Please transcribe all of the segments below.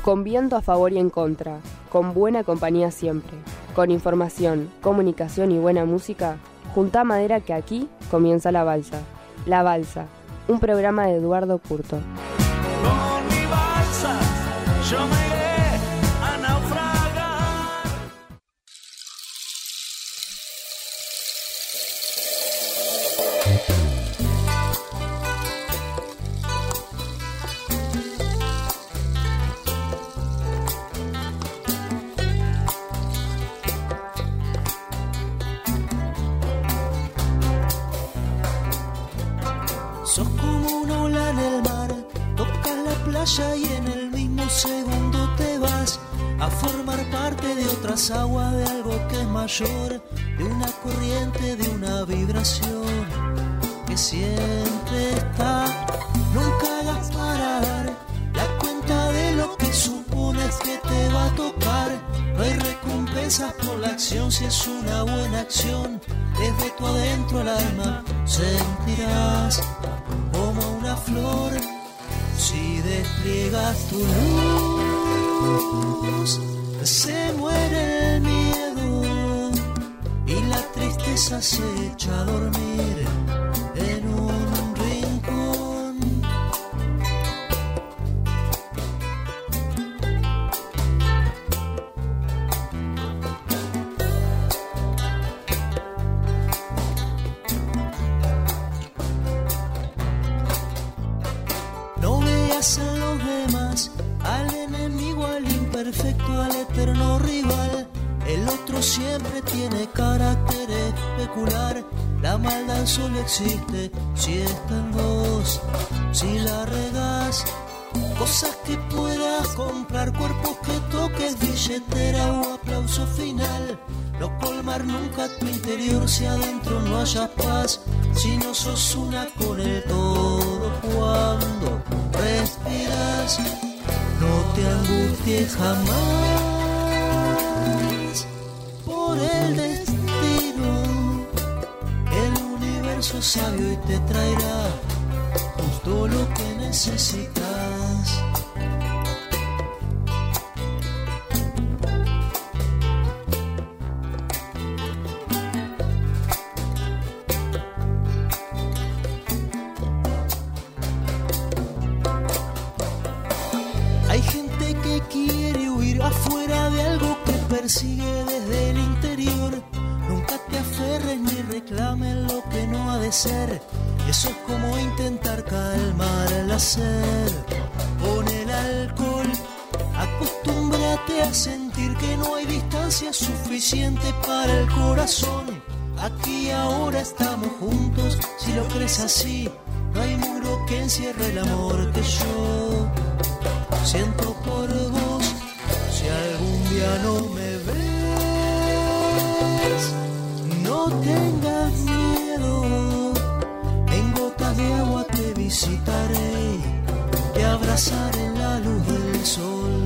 Con viento a favor y en contra, con buena compañía siempre, con información, comunicación y buena música, juntá madera que aquí comienza La Balsa. La Balsa, un programa de Eduardo Curto. Con mi balsa yo me iré a naufragar. Sos como una ola en el mar, tocas la playa y en el mismo segundo te vas a formar parte de otras aguas, de algo que es mayor, de una corriente, de una vibración que siempre está. Nunca hagas parar la cuenta de lo que supones que te va a tocar. No hay recompensas por la acción si es una buena acción. Desde tu adentro al alma sentirás como una flor si despliegas tu luz. Se muere el miedo y la tristeza se echa a dormir en un rincón. No veas en los demás al enemigo, al imperfecto, al eterno rival. El otro siempre tiene carácter especular. La maldad solo existe si está en vos. Si la regás, cosas que puedas comprar, cuerpos que toques, billetera o aplauso final. No colmar nunca tu interior si adentro no haya paz. Si no sos una con el todo cuando respiras, no te angusties jamás por el destino. El universo es sabio y te traerá justo lo que necesitas. Hay gente que quiere huir afuera de algo que persigue desde el interior. Nunca te aferres ni reclames lo que no ha de ser. Eso es como intentar calmar el hacer. Con el alcohol, acostúmbrate a sentir que no hay distancia suficiente para el corazón. Aquí y ahora estamos juntos, si lo crees así, no hay muro que encierre el amor que yo siento por vos. Si algún día no me ves, no tengas miedo. En gotas de agua te visitaré, te abrazaré en la luz del sol.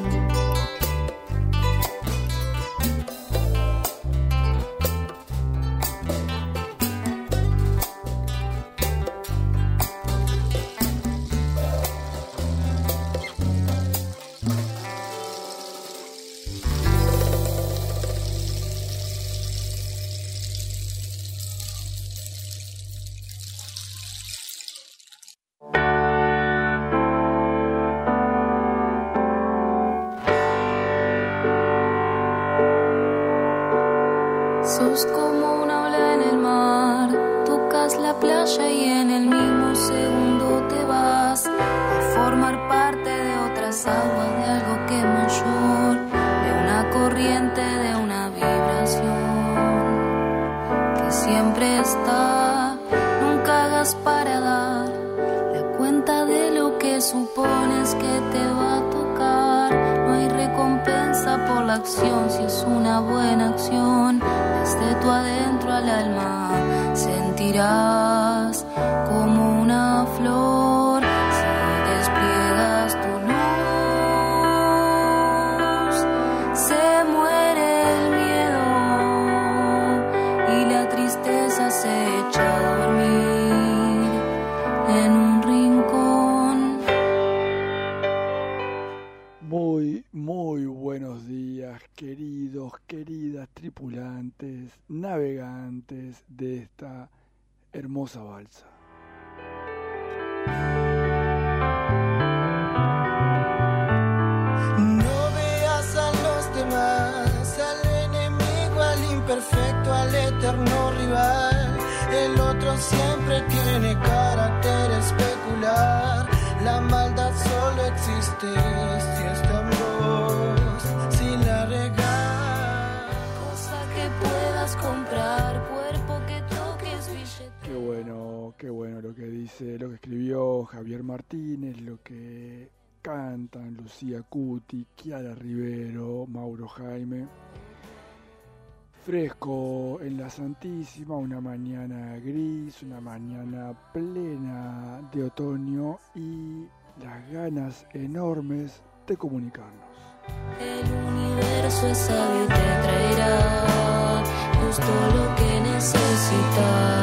Sos como una ola en el mar, tocas la playa y en el mismo segundo te vas a formar parte de otras aguas, de algo que es mayor, de una corriente, de una vibración que siempre está. Nunca hagas para dar la cuenta de lo que supones que te va a tocar. No hay recompensa por la acción si es una buena acción. Desde tu adentro al alma sentirás como una flor si despliegas tu luz. Se muere el miedo y la tristeza se echa a dormir en un rincón. Muy navegantes de esta hermosa balsa. No veas a los demás, al enemigo, al imperfecto, al eterno rival. El otro siempre tiene carácter especular. La maldad solo existe si está en vos, si la regás. Cosa que puedas comprar, cuerpo que toques, billete. Qué bueno lo que dice, lo que escribió Javier Martínez, lo que cantan Lucía Cuti, Kiara Rivero, Mauro Jaime. Fresco en la Santísima, una mañana gris, una mañana plena de otoño y las ganas enormes de comunicarnos. El universo es sabio y te traerá justo lo que necesitas.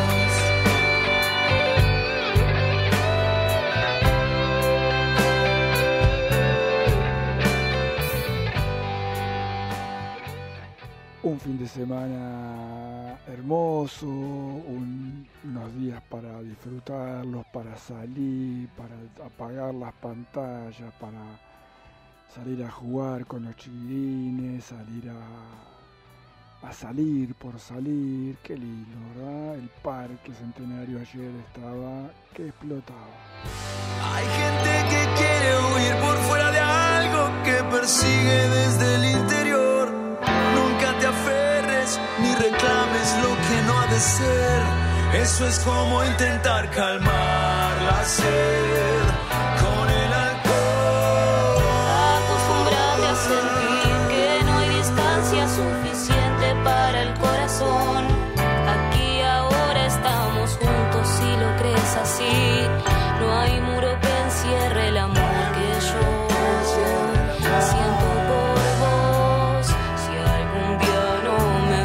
Un fin de semana hermoso, unos días para disfrutarlos, para salir, para apagar las pantallas, para salir a jugar con los chiquilines, salir a salir por salir. Qué lindo, ¿verdad? El Parque Centenario ayer estaba que explotaba. Hay gente que quiere huir por fuera de algo que persigue desde el interior. Nunca te aferres ni reclames lo que no ha de ser. Eso es como intentar calmar la sed con el alcohol. Acostúmbrate a sentir que no hay distancia suficiente para el corazón. Aquí ahora estamos juntos, si lo crees así. No hay muro que encierre el amor que yo siento por vos. Si algún día no me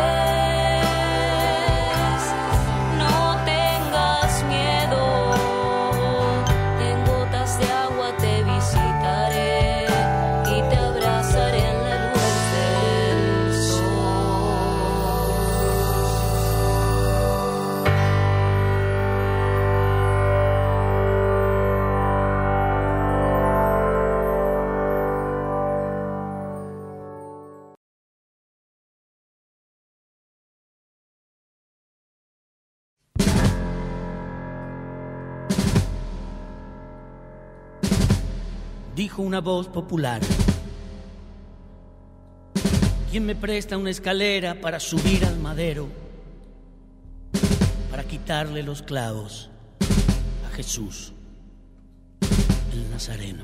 ves, no tengas miedo. En gotas de agua te visitaré y te abrazaré en la luz del sol. Dijo una voz popular: ¿quién me presta una escalera para subir al madero, para quitarle los clavos a Jesús, el Nazareno?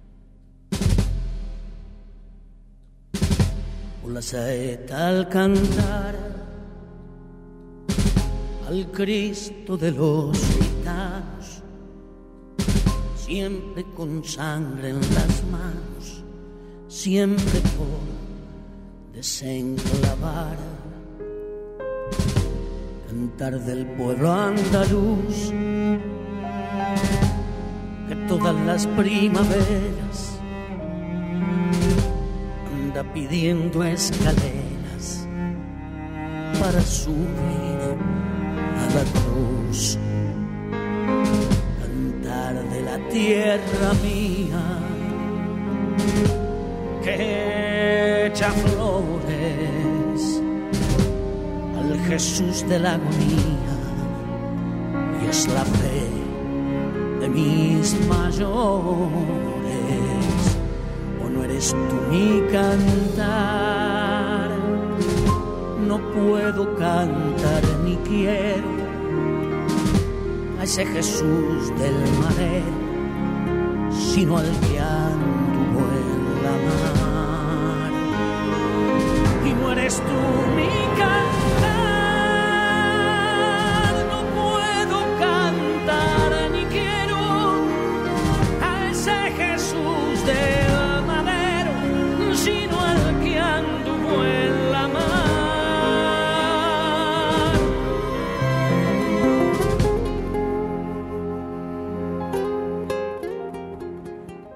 Por la saeta al cantar al Cristo de los gitanos, siempre con sangre en las manos, siempre por desenclavar. Cantar del pueblo andaluz, que todas las primaveras anda pidiendo escaleras para subir a la cruz. De la tierra mía que echa flores al Jesús de la agonía, y es la fe de mis mayores. O no eres tú mi cantar, no puedo cantar ni quiero a ese Jesús del madero, sino al que anduvo en la mar. Y no eres tú mi cantar, no puedo cantar ni quiero a ese Jesús del madero, sino al que anduvo en la mar.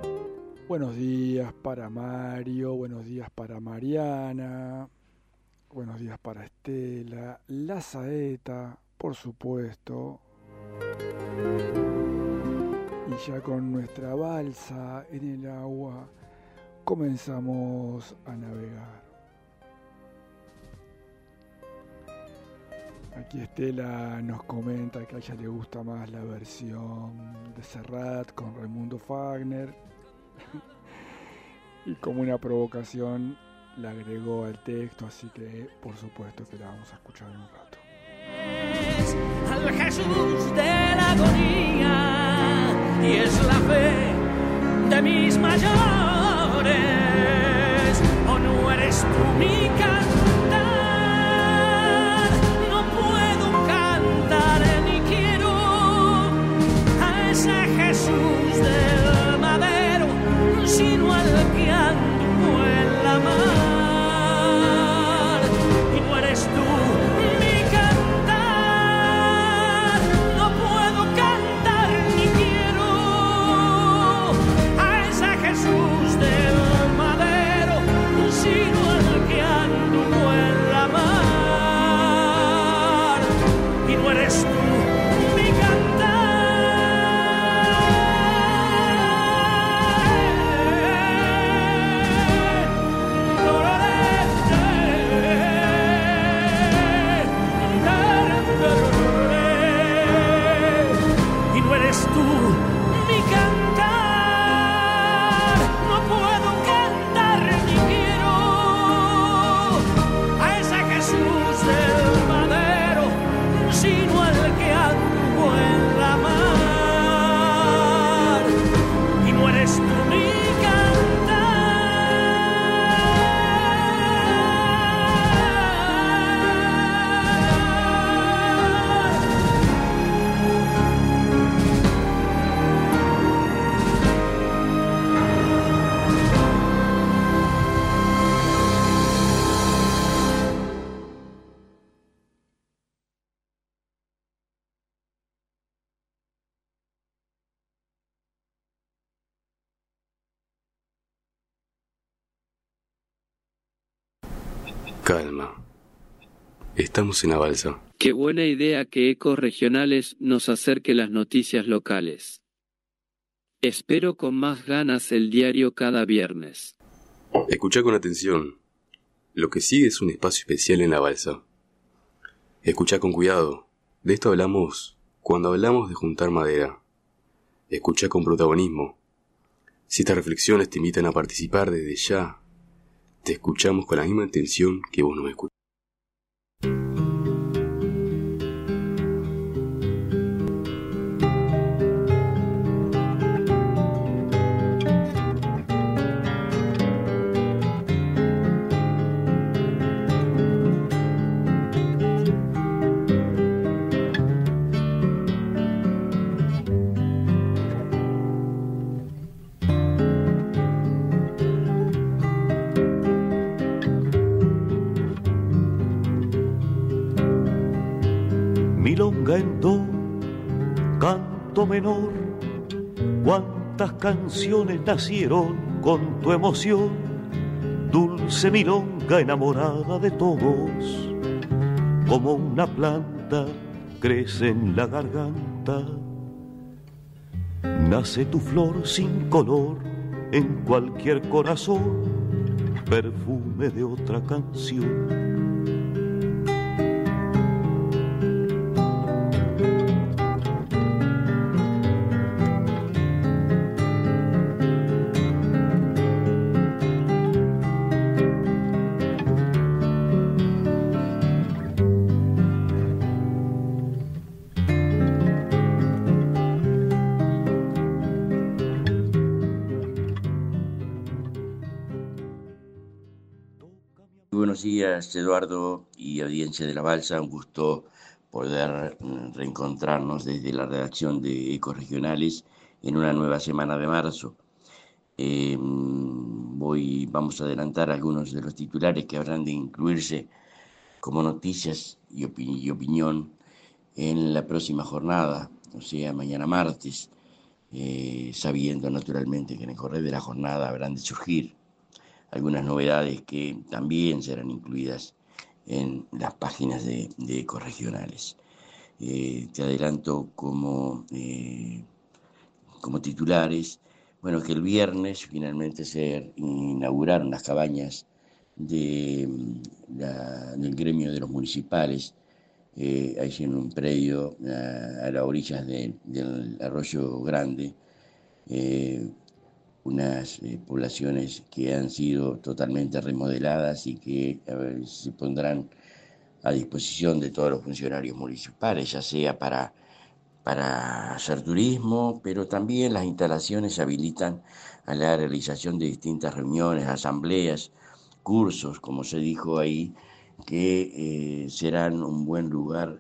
Buenos días para Mario, buenos días para Mariana, buenos días para Estela, La Saeta, por supuesto. Y ya con nuestra balsa en el agua comenzamos a navegar. Aquí Estela nos comenta que a ella le gusta más la versión de Serrat con Raimundo Fagner. Y como una provocación la agregó al texto, así que por supuesto que la vamos a escuchar en un rato. Al Jesús de la agonía, y es la fe de mis mayores. ¿O no eres tú mi cantar? No puedo cantar ni quiero a ese Jesús del madero, sino al que anduvo en la mar. Y no eres tú mi cantar, no puedo cantar ni quiero a ese Jesús del madero, sino al que anduvo en la mar. Y no eres tú mi cantar. Y no eres tú mi cantar, no puedo cantar ni quiero a ese Jesús del madero, sino al que anduvo en la mar. Y no eres tú mi Calma. Estamos en la balsa. Qué buena idea que Ecos Regionales nos acerque las noticias locales. Espero con más ganas el diario cada viernes. Escuchá con atención. Lo que sigue es un espacio especial en la balsa. Escuchá con cuidado. De esto hablamos cuando hablamos de juntar madera. Escuchá con protagonismo. Si estas reflexiones te invitan a participar desde ya, te escuchamos con la misma intención que vos nos escuchás. Milonga en do, canto menor, cuántas canciones nacieron con tu emoción, dulce milonga enamorada de todos, como una planta crece en la garganta, nace tu flor sin color en cualquier corazón, perfume de otra canción. Buenos días, Eduardo y audiencia de la Balsa. Un gusto poder reencontrarnos desde la redacción de Ecos Regionales en una nueva semana de marzo. Vamos a adelantar algunos de los titulares que habrán de incluirse como noticias y opinión en la próxima jornada, o sea, mañana martes, sabiendo naturalmente que en el correr de la jornada habrán de surgir algunas novedades que también serán incluidas en las páginas de Ecorregionales. Te adelanto como titulares, bueno, que el viernes finalmente se inauguraron las cabañas del gremio de los municipales, allí en un predio a las orillas del Arroyo Grande, unas poblaciones que han sido totalmente remodeladas y que se pondrán a disposición de todos los funcionarios municipales, ya sea para hacer turismo, pero también las instalaciones habilitan a la realización de distintas reuniones, asambleas, cursos, como se dijo ahí, que serán un buen lugar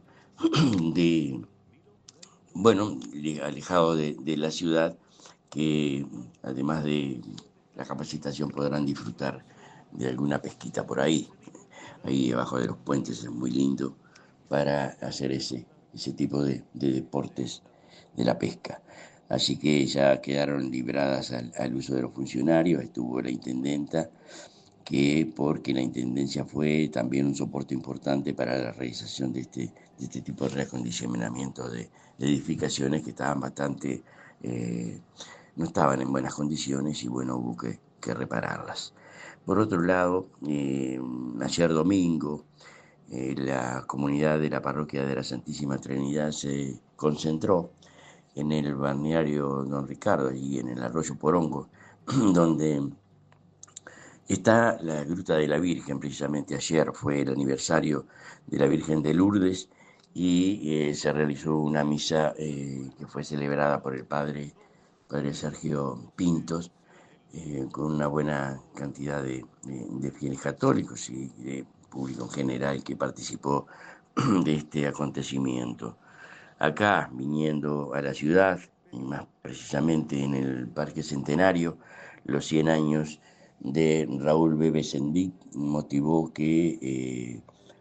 alejado de la ciudad, que además de la capacitación podrán disfrutar de alguna pesquita por ahí debajo de los puentes. Es muy lindo para hacer ese tipo de deportes de la pesca. Así que ya quedaron libradas al uso de los funcionarios. Estuvo la intendenta, porque la intendencia fue también un soporte importante para la realización de este tipo de reacondicionamiento de edificaciones que estaban bastante, no estaban en buenas condiciones, y bueno, hubo que repararlas. Por otro lado, ayer domingo, la comunidad de la parroquia de la Santísima Trinidad se concentró en el balneario Don Ricardo y en el arroyo Porongo, donde está la Gruta de la Virgen. Precisamente ayer fue el aniversario de la Virgen de Lourdes y se realizó una misa que fue celebrada por el padre Sergio Pintos, con una buena cantidad de fieles católicos y de público en general que participó de este acontecimiento. Acá, viniendo a la ciudad, y más precisamente en el Parque Centenario, los 100 años de Raúl Bebe Sendic motivó que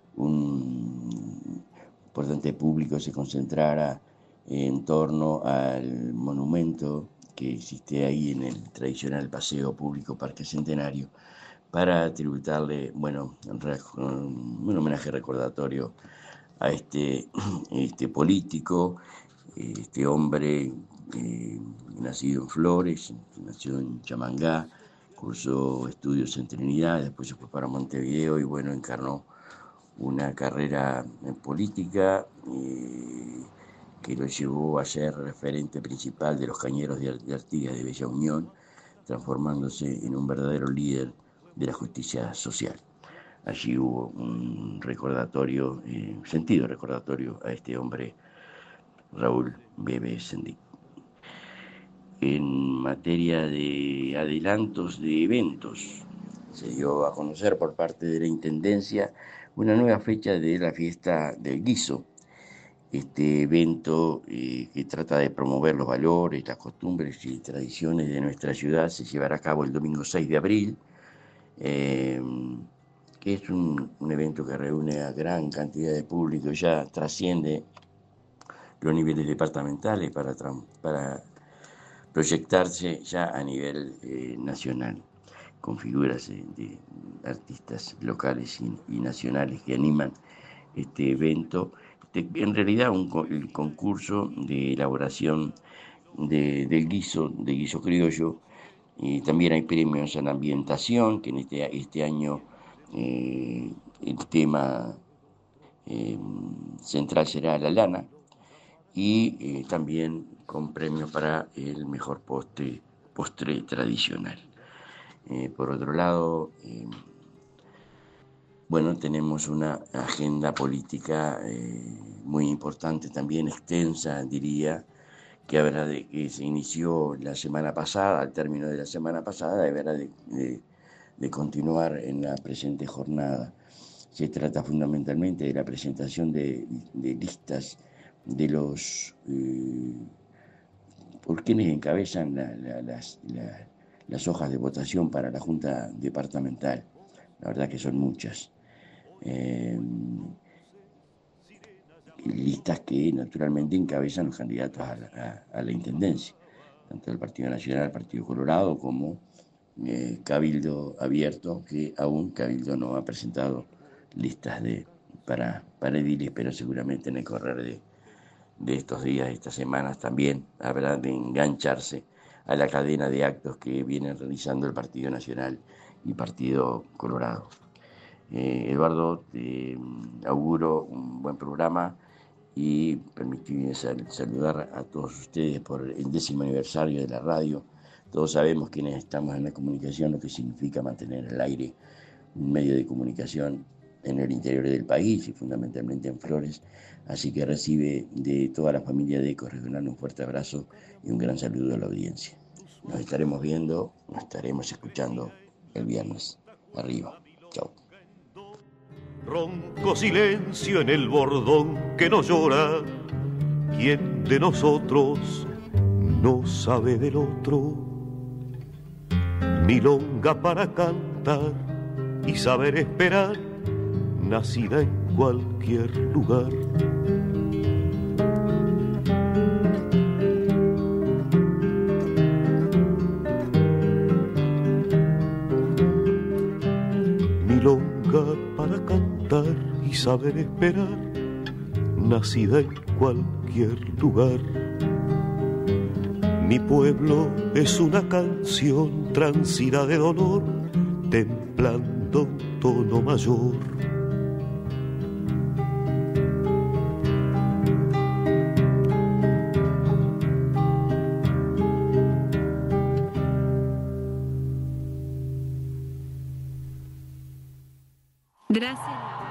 un importante público se concentrara en torno al monumento que existe ahí en el tradicional paseo público Parque Centenario, para tributarle, un homenaje recordatorio a este político, este hombre nacido en Flores, nació en Chamangá, cursó estudios en Trinidad, después se fue para Montevideo y bueno, encarnó una carrera política que lo llevó a ser referente principal de los cañeros de Artigas de Bella Unión, transformándose en un verdadero líder de la justicia social. Allí hubo un recordatorio, sentido recordatorio a este hombre, Raúl Bebe Sendic. En materia de adelantos de eventos, se dio a conocer por parte de la Intendencia una nueva fecha de la fiesta del guiso. Este evento que trata de promover los valores, las costumbres y tradiciones de nuestra ciudad se llevará a cabo el domingo 6 de abril, que es un evento que reúne a gran cantidad de público, ya trasciende los niveles departamentales para proyectarse ya a nivel nacional, con figuras de artistas locales y nacionales que animan este evento. En realidad el concurso de elaboración del guiso criollo, y también hay premios a la ambientación, que en este año el tema central será la lana, y también con premios para el mejor postre tradicional. Por otro lado, tenemos una agenda política muy importante, también extensa, diría, que se inició la semana pasada, al término de la semana pasada, de continuar en la presente jornada. Se trata fundamentalmente de la presentación de listas de los por quienes encabezan las hojas de votación para la Junta Departamental. La verdad que son muchas. Listas que naturalmente encabezan los candidatos a la Intendencia, tanto del Partido Nacional, Partido Colorado, como Cabildo Abierto, que aún Cabildo no ha presentado listas para ediles, pero seguramente en el correr de estos días, estas semanas también habrá de engancharse a la cadena de actos que vienen realizando el Partido Nacional y Partido Colorado. Eduardo, te auguro un buen programa y permitidme saludar a todos ustedes por el 10º aniversario de la radio. Todos sabemos quienes estamos en la comunicación lo que significa mantener al aire un medio de comunicación en el interior del país y fundamentalmente en Flores. Así que recibe de toda la familia de Ecorregional un fuerte abrazo y un gran saludo a la audiencia. Nos estaremos viendo, nos estaremos escuchando el viernes. Arriba. Chau. Ronco silencio en el bordón que no llora. ¿Quién de nosotros no sabe del otro? Milonga para cantar y saber esperar, nacida en cualquier lugar. Milonga para cantar y saber esperar, nacida en cualquier lugar. Mi pueblo es una canción transida de dolor, templando un tono mayor. Gracias.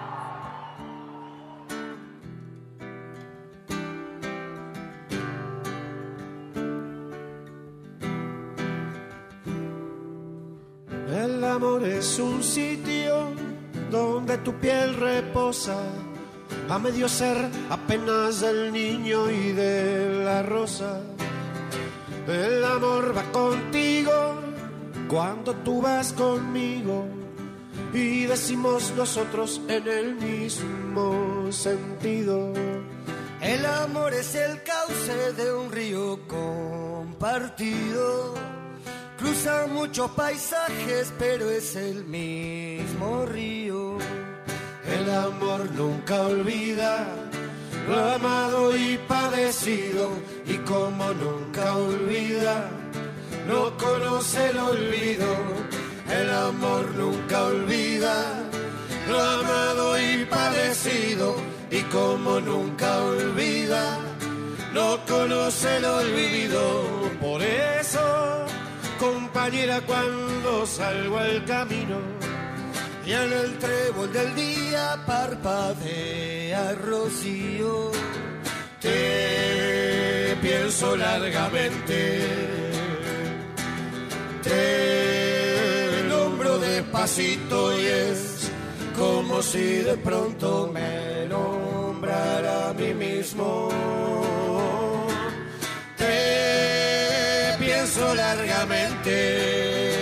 El amor es un sitio donde tu piel reposa, a medio ser apenas del niño y de la rosa. El amor va contigo cuando tú vas conmigo, y decimos nosotros en el mismo sentido. El amor es el cauce de un río compartido. Cruza muchos paisajes, pero es el mismo río. El amor nunca olvida lo amado y padecido, y como nunca olvida, no conoce el olvido. El amor nunca olvida lo amado y padecido, y como nunca olvida, no conoce el olvido. Por eso, compañera, cuando salgo al camino y en el trébol del día parpadea rocío, te pienso largamente, te nombro despacito, y es como si de pronto me nombrara a mí mismo. Te pienso largamente,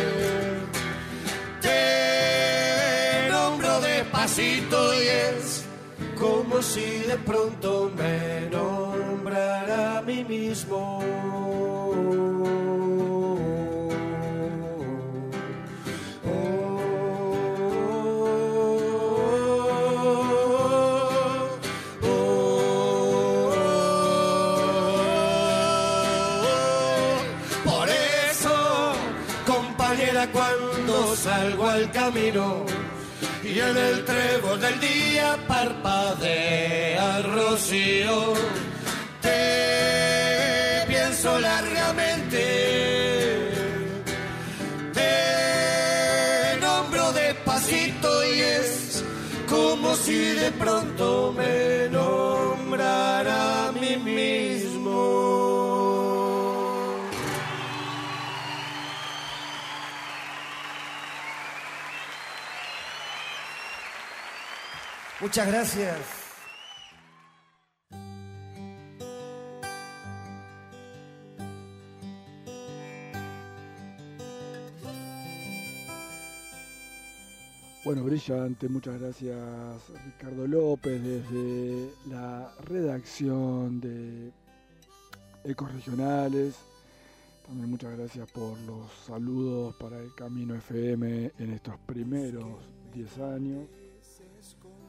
te nombro despacito, y es como si de pronto me nombrara a mí mismo. Cuando salgo al camino y en el trébol del día parpadea el rocío, te pienso largamente, te nombro despacito, y es como si de pronto me nombrara a mí mismo. Muchas gracias. Bueno, brillante, muchas gracias Ricardo López desde la redacción de Ecorregionales. También muchas gracias por los saludos para el Camino FM en estos primeros 10 años.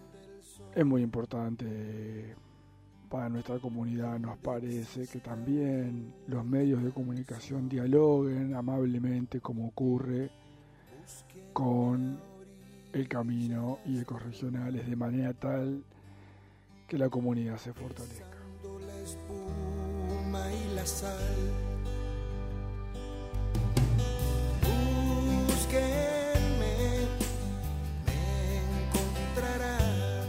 Es muy importante para nuestra comunidad, nos parece que también los medios de comunicación dialoguen amablemente, como ocurre con el Camino y Ecorregionales, de manera tal que la comunidad se fortalezca. La espuma y la sal. Búsquenme, me encontrarán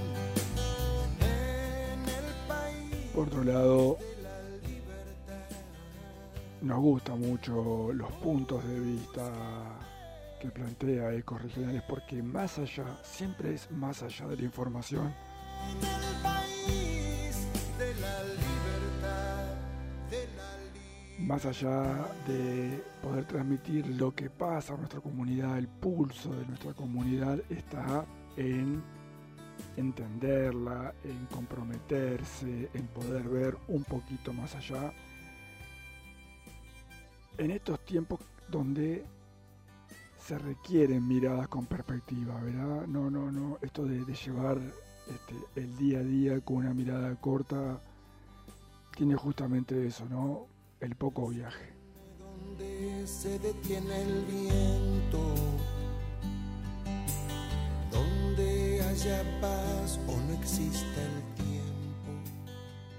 en el país. Por otro lado, nos gustan mucho los puntos de vista que plantea Ecorregionales, porque más allá, siempre es más allá de la información. En el país de la libertad, de la libertad. Más allá de poder transmitir lo que pasa a nuestra comunidad, el pulso de nuestra comunidad está en entenderla, en comprometerse, en poder ver un poquito más allá. En estos tiempos donde se requieren miradas con perspectiva, ¿verdad? No, esto de llevar el día a día con una mirada corta tiene justamente eso, ¿no? El poco viaje. Donde se detiene el viento, donde haya paz o no exista el tiempo.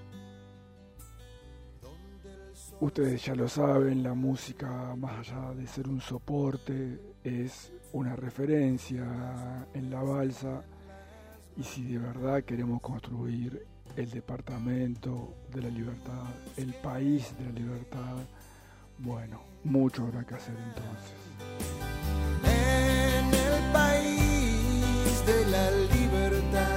Ustedes ya lo saben, la música, más allá de ser un soporte, es una referencia en la balsa. Y si de verdad queremos construir el departamento de la libertad, el país de la libertad, bueno, mucho habrá que hacer entonces. En el país de la libertad.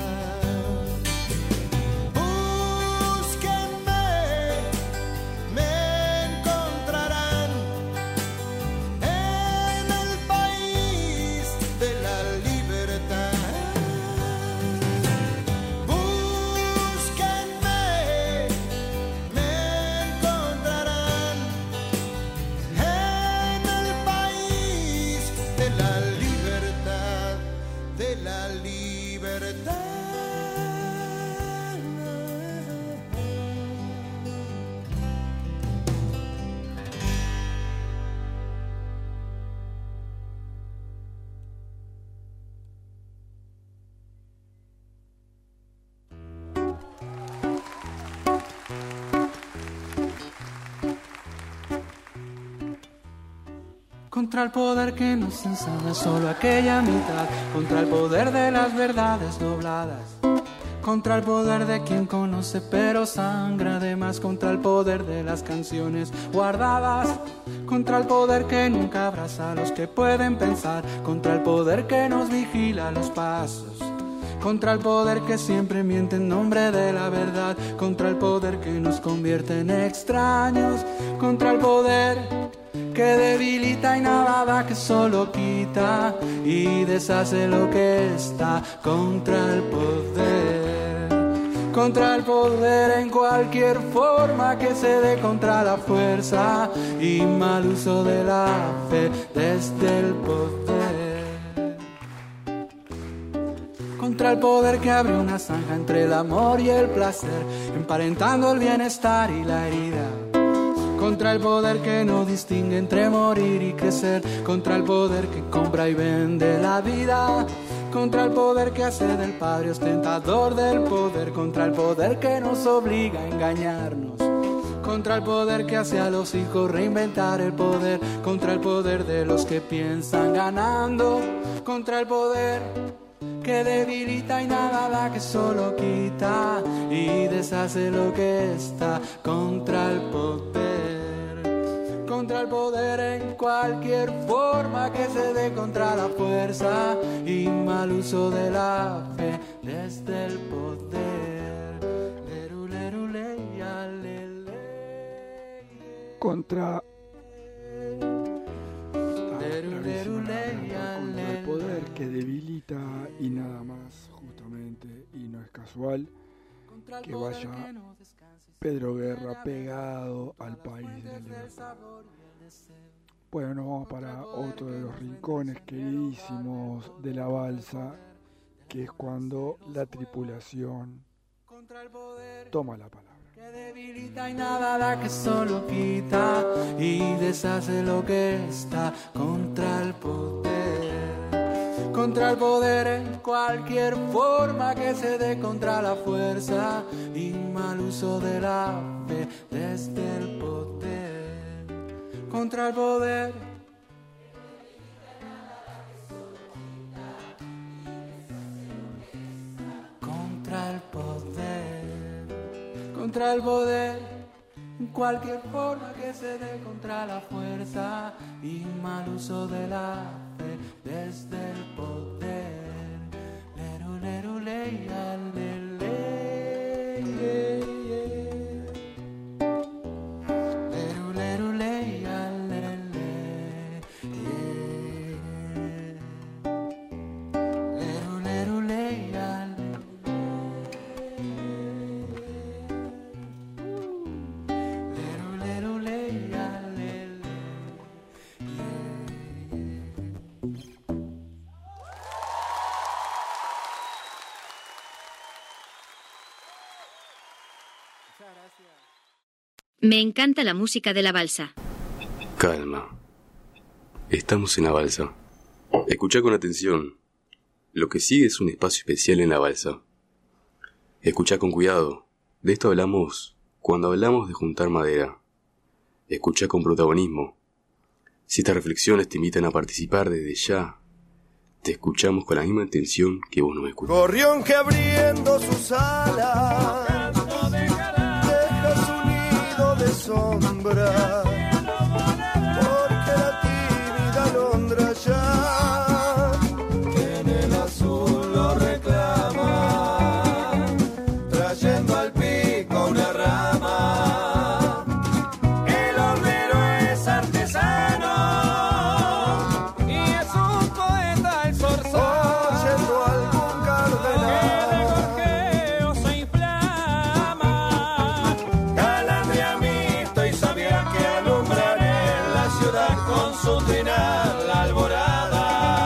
Contra el poder que nos enseña solo aquella mitad, contra el poder de las verdades dobladas, contra el poder de quien conoce pero sangra además, contra el poder de las canciones guardadas, contra el poder que nunca abraza a los que pueden pensar, contra el poder que nos vigila los pasos, contra el poder que siempre miente en nombre de la verdad, contra el poder que nos convierte en extraños, contra el poder que debilita y nada da, que solo quita y deshace lo que está, contra el poder en cualquier forma que se dé, contra la fuerza y mal uso de la fe desde el poder, contra el poder que abre una zanja entre el amor y el placer, emparentando el bienestar y la herida, contra el poder que no distingue entre morir y crecer, contra el poder que compra y vende la vida, contra el poder que hace del padre ostentador del poder, contra el poder que nos obliga a engañarnos, contra el poder que hace a los hijos reinventar el poder, contra el poder de los que piensan ganando, contra el poder que debilita y nada da, que solo quita y deshace lo que está, contra el poder en cualquier forma que se dé, contra la fuerza y mal uso de la fe desde el poder, contra el poder que debilita y nada más, justamente, y no es casual que vaya Pedro Guerra pegado al país de la libertad. Bueno, nos vamos para otro de los rincones queridísimos de la balsa, que es cuando la tripulación toma la palabra. Que debilita y nada da, que solo quita y deshace lo que está contra el poder. Contra el poder en cualquier forma que se dé, contra la fuerza y mal uso de la fe desde el poder. Contra el poder. Contra el poder. Contra el poder, en cualquier forma que se dé, contra la fuerza y mal uso de la fe desde el poder. Leru, leru, ley, ale, ley, leru, leru, ley, ale, ley, leru, leru, ley, ale. Me encanta la música de la balsa. Calma. Estamos en la balsa. Escuchá con atención. Lo que sigue es un espacio especial en la balsa. Escuchá con cuidado. De esto hablamos cuando hablamos de juntar madera. Escuchá con protagonismo. Si estas reflexiones te invitan a participar desde ya, te escuchamos con la misma intención que vos nos escuchás. Gorrión que abriendo sus alas deja su nido de sombra, porque la tímida alondra ya en el azul lo reclama, trayendo al pico una rama. El hornero es artesano y es un poeta el zorzal, oyendo algún cardenal que de gorjeo se inflama, calandria mixto y sabia que alumbran en la ciudad con su tinal alborada.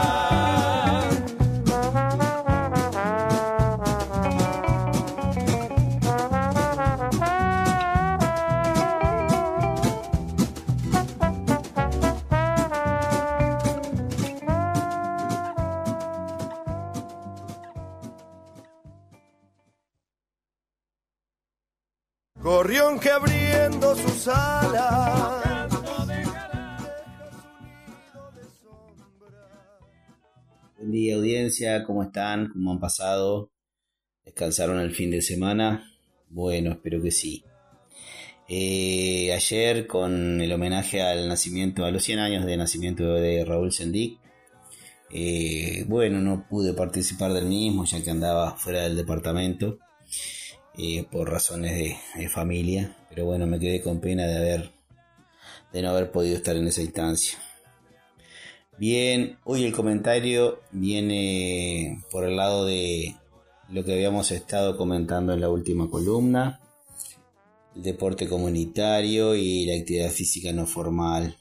Gorrión que abriendo sus alas Buen día, audiencia, ¿cómo están? ¿Cómo han pasado? ¿Descansaron el fin de semana? Bueno, espero que sí. Ayer, con el homenaje al nacimiento, a los 100 años de nacimiento de Raúl Sendic, bueno, no pude participar del mismo ya que andaba fuera del departamento por razones de familia, pero bueno, me quedé con pena de no haber podido estar en esa instancia. Bien, hoy el comentario viene por el lado de lo que habíamos estado comentando en la última columna, el deporte comunitario y la actividad física no formal.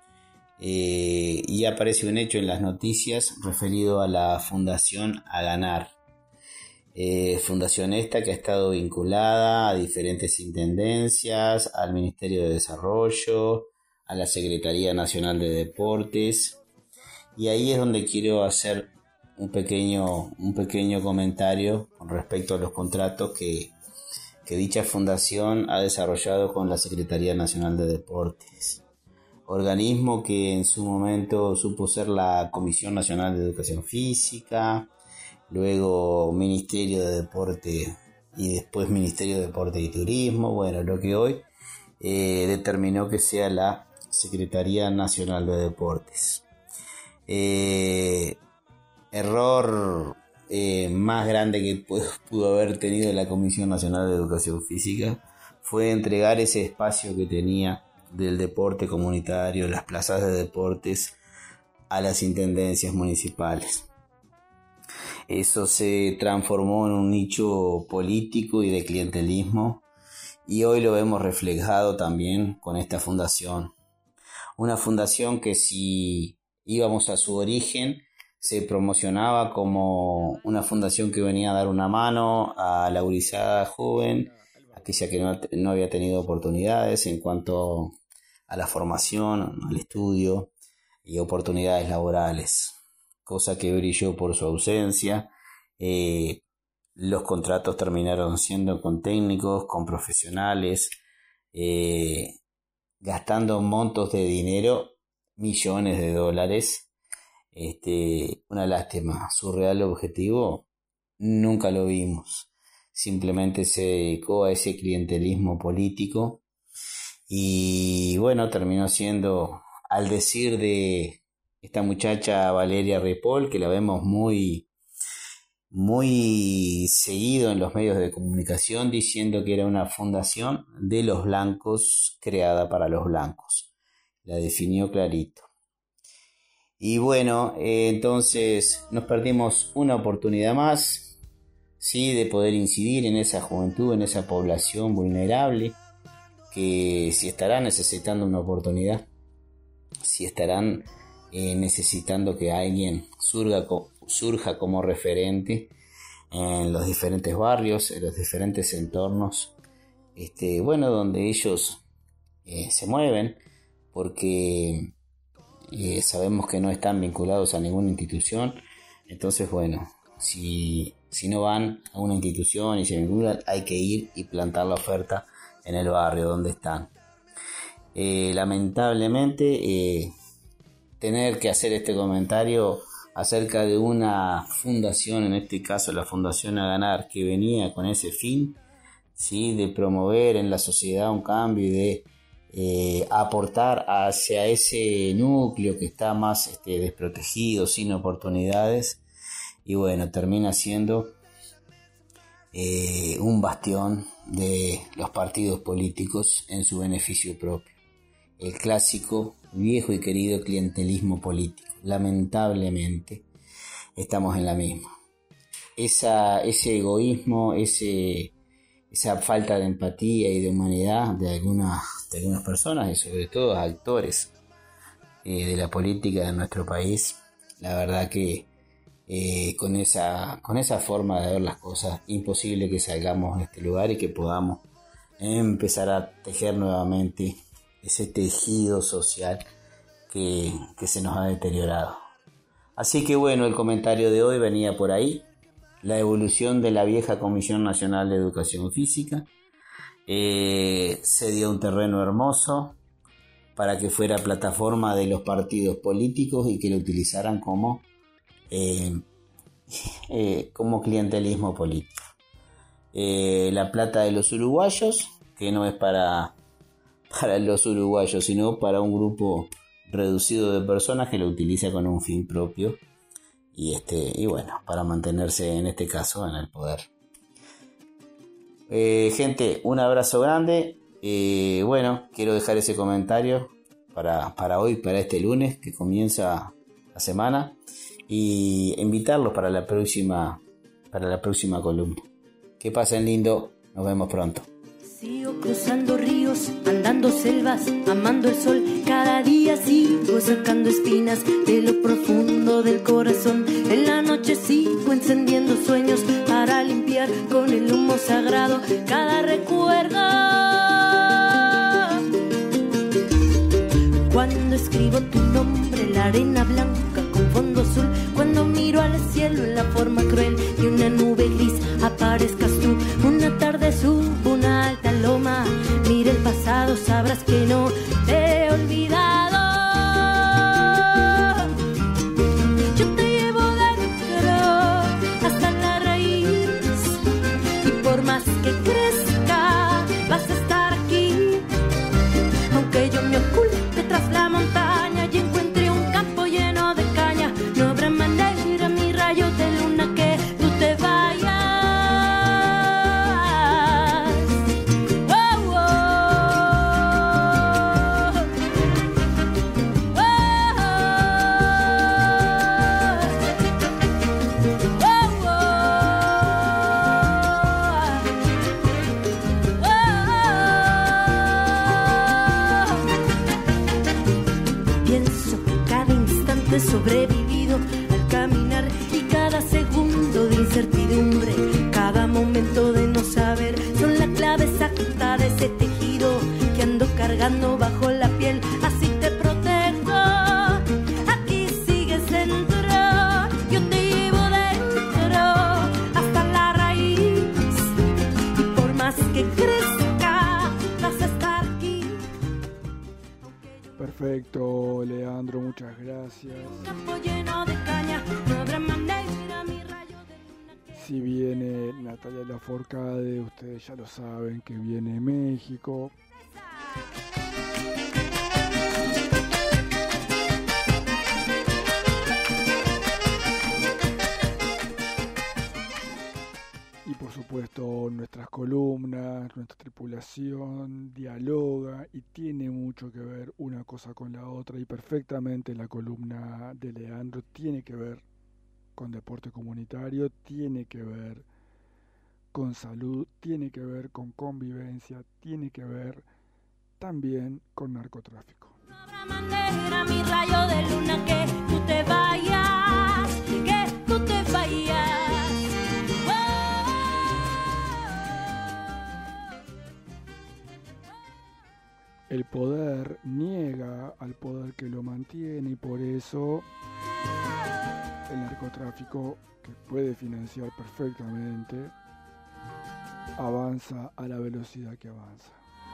Y aparece un hecho en las noticias referido a la Fundación A Ganar. Fundación esta que ha estado vinculada a diferentes intendencias, al Ministerio de Desarrollo, a la Secretaría Nacional de Deportes. Y ahí es donde quiero hacer un pequeño comentario con respecto a los contratos que dicha fundación ha desarrollado con la Secretaría Nacional de Deportes, organismo que en su momento supo ser la Comisión Nacional de Educación Física, luego Ministerio de Deporte y después Ministerio de Deporte y Turismo, bueno, lo que hoy determinó que sea la Secretaría Nacional de Deportes. Error más grande que pudo haber tenido la Comisión Nacional de Educación Física fue entregar ese espacio que tenía del deporte comunitario, las plazas de deportes, a las intendencias municipales. Eso se transformó en un nicho político y de clientelismo, y hoy lo vemos reflejado también con esta fundación. Una fundación que, si íbamos a su origen, se promocionaba como una fundación que venía a dar una mano a la gurizada joven, aquella que no había tenido oportunidades en cuanto a la formación, al estudio y oportunidades laborales, cosa que brilló por su ausencia. Los contratos terminaron siendo con técnicos, con profesionales, gastando montos de dinero, millones de dólares. Una lástima, su real objetivo nunca lo vimos, simplemente se dedicó a ese clientelismo político y bueno, terminó siendo, al decir de esta muchacha Valeria Ripoll, que la vemos muy seguido en los medios de comunicación, diciendo que era una fundación de los blancos, creada para los blancos, la definió clarito. Y bueno, entonces nos perdimos una oportunidad más, ¿sí?, de poder incidir en esa juventud, en esa población vulnerable, que si estarán necesitando una oportunidad, si estarán necesitando que alguien surja como referente en los diferentes barrios, en los diferentes entornos, donde ellos se mueven, porque sabemos que no están vinculados a ninguna institución. Entonces, bueno, si no van a una institución y se vinculan, hay que ir y plantar la oferta en el barrio donde están. Lamentablemente, tener que hacer este comentario acerca de una fundación, en este caso la Fundación A Ganar, que venía con ese fin, ¿sí?, de promover en la sociedad un cambio y de aportar hacia ese núcleo que está más desprotegido, sin oportunidades, y bueno, termina siendo un bastión de los partidos políticos en su beneficio propio. El clásico, viejo y querido clientelismo político. Lamentablemente estamos en la misma. Ese egoísmo, esa falta de empatía y de humanidad de algunas personas y sobre todo actores de la política de nuestro país, la verdad que con esa forma de ver las cosas, imposible que salgamos de este lugar y que podamos empezar a tejer nuevamente ese tejido social que se nos ha deteriorado. Así que bueno, el comentario de hoy venía por ahí. La evolución de la vieja Comisión Nacional de Educación Física se dio un terreno hermoso para que fuera plataforma de los partidos políticos y que lo utilizaran como clientelismo político. La plata de los uruguayos, que no es para los uruguayos, sino para un grupo reducido de personas que lo utiliza con un fin propio y bueno, para mantenerse en este caso en el poder. Gente, un abrazo grande. Bueno, quiero dejar ese comentario para hoy, para este lunes que comienza la semana, y invitarlos para la próxima columna. Que pasen lindo, nos vemos pronto. Sigo cruzando ríos, andando selvas, amando el sol. Cada día sigo sacando espinas de lo profundo del corazón. En la noche sigo encendiendo sueños para limpiar con el humo sagrado cada recuerdo. Cuando escribo tu nombre, la arena blanca con fondo azul. Cuando miro al cielo en la forma cruel de una nube gris, aparezcas tú. Una tarde subo una alta loma, mira el pasado, sabrás que no te he olvidado. Yo te llevo dentro hasta la raíz, y por más que crezca vas a estar aquí. Aunque yo me oculte tras la montaña y encuentre un campo lleno de caña, no habrá manera, mi rayo de luna, que tú te vayas. Pienso que cada instante sobrevivido al camino que crezca, vas a estar aquí. Perfecto, Leandro, muchas gracias. Campo lleno de caña, no habrá manera, mi rayo de luna. Si viene Natalia Lafourcade, ustedes ya lo saben que viene México. Y por supuesto nuestras columnas, nuestra tripulación dialoga y tiene mucho que ver una cosa con la otra, y perfectamente la columna de Leandro tiene que ver con deporte comunitario, tiene que ver con salud, tiene que ver con convivencia, tiene que ver también con narcotráfico. No habrá manera, mi rayo de luna, que tú te vayas, que tú te vayas. El poder niega al poder que lo mantiene, y por eso el narcotráfico, que puede financiar perfectamente, avanza a la velocidad que avanza.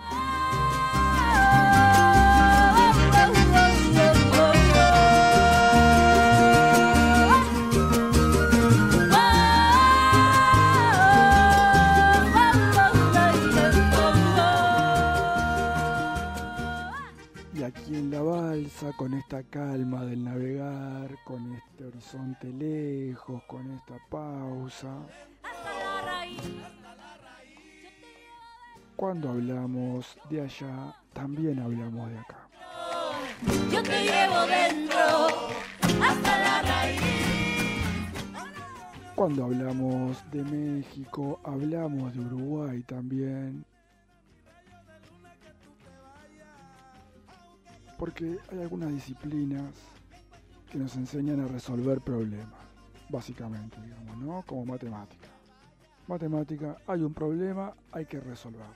Y aquí en la balsa, con esta calma del navegar, con este horizonte lejos, con esta pausa, cuando hablamos de allá, también hablamos de acá. Yo te llevo dentro hasta la raíz. Cuando hablamos de México, hablamos de Uruguay también. Porque hay algunas disciplinas que nos enseñan a resolver problemas, básicamente, digamos, ¿no? Como matemática. Matemática, hay un problema, hay que resolverlo.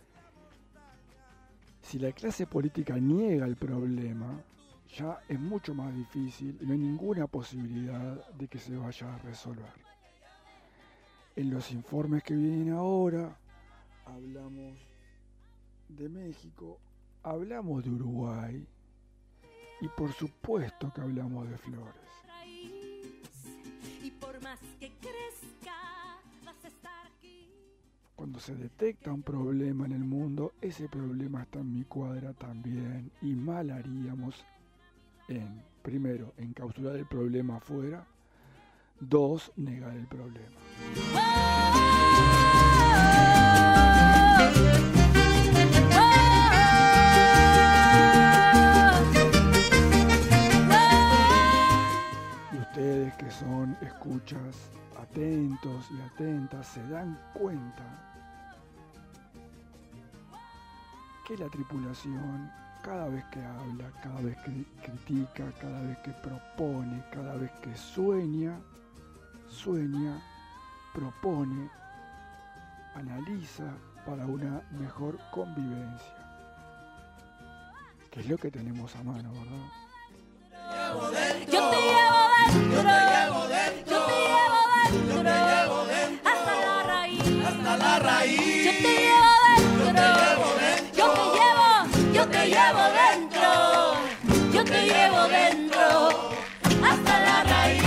Si la clase política niega el problema, ya es mucho más difícil y no hay ninguna posibilidad de que se vaya a resolver. En los informes que vienen ahora, hablamos de México, hablamos de Uruguay y por supuesto que hablamos de flores. Y por más que crezca, vas a estar aquí. Cuando se detecta un problema en el mundo, ese problema está en mi cuadra también, y mal haríamos en, primero, encapsular el problema afuera, dos, negar el problema. Y ustedes que son escuchas atentos y atentas se dan cuenta que la tripulación, cada vez que habla, cada vez que critica, cada vez que propone, cada vez que sueña, propone, analiza para una mejor convivencia. Que es lo que tenemos a mano, ¿verdad? Yo te llevo dentro, yo te llevo dentro, yo te llevo dentro, yo te llevo dentro, hasta la raíz, hasta la raíz. Yo te llevo dentro, yo te llevo dentro, yo te llevo dentro, yo te llevo dentro, hasta la raíz.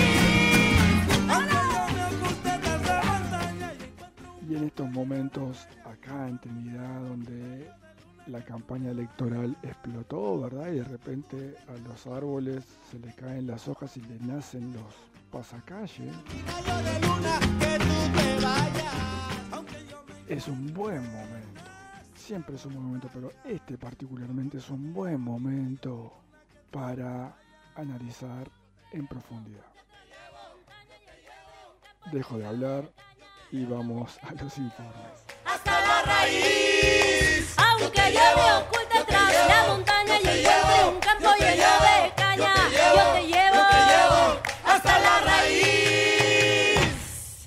Y en estos momentos acá en Trinidad, donde la campaña electoral explotó, ¿verdad? Y de repente a los árboles se le caen las hojas y le nacen los pasacalles. Es un buen momento, siempre es un buen momento, pero este particularmente es un buen momento para analizar en profundidad. Dejo de hablar y vamos a los informes. Hasta la raíz, aunque yo me oculte tras la montaña y encuentre un campo lleno de caña, yo te llevo hasta la raíz.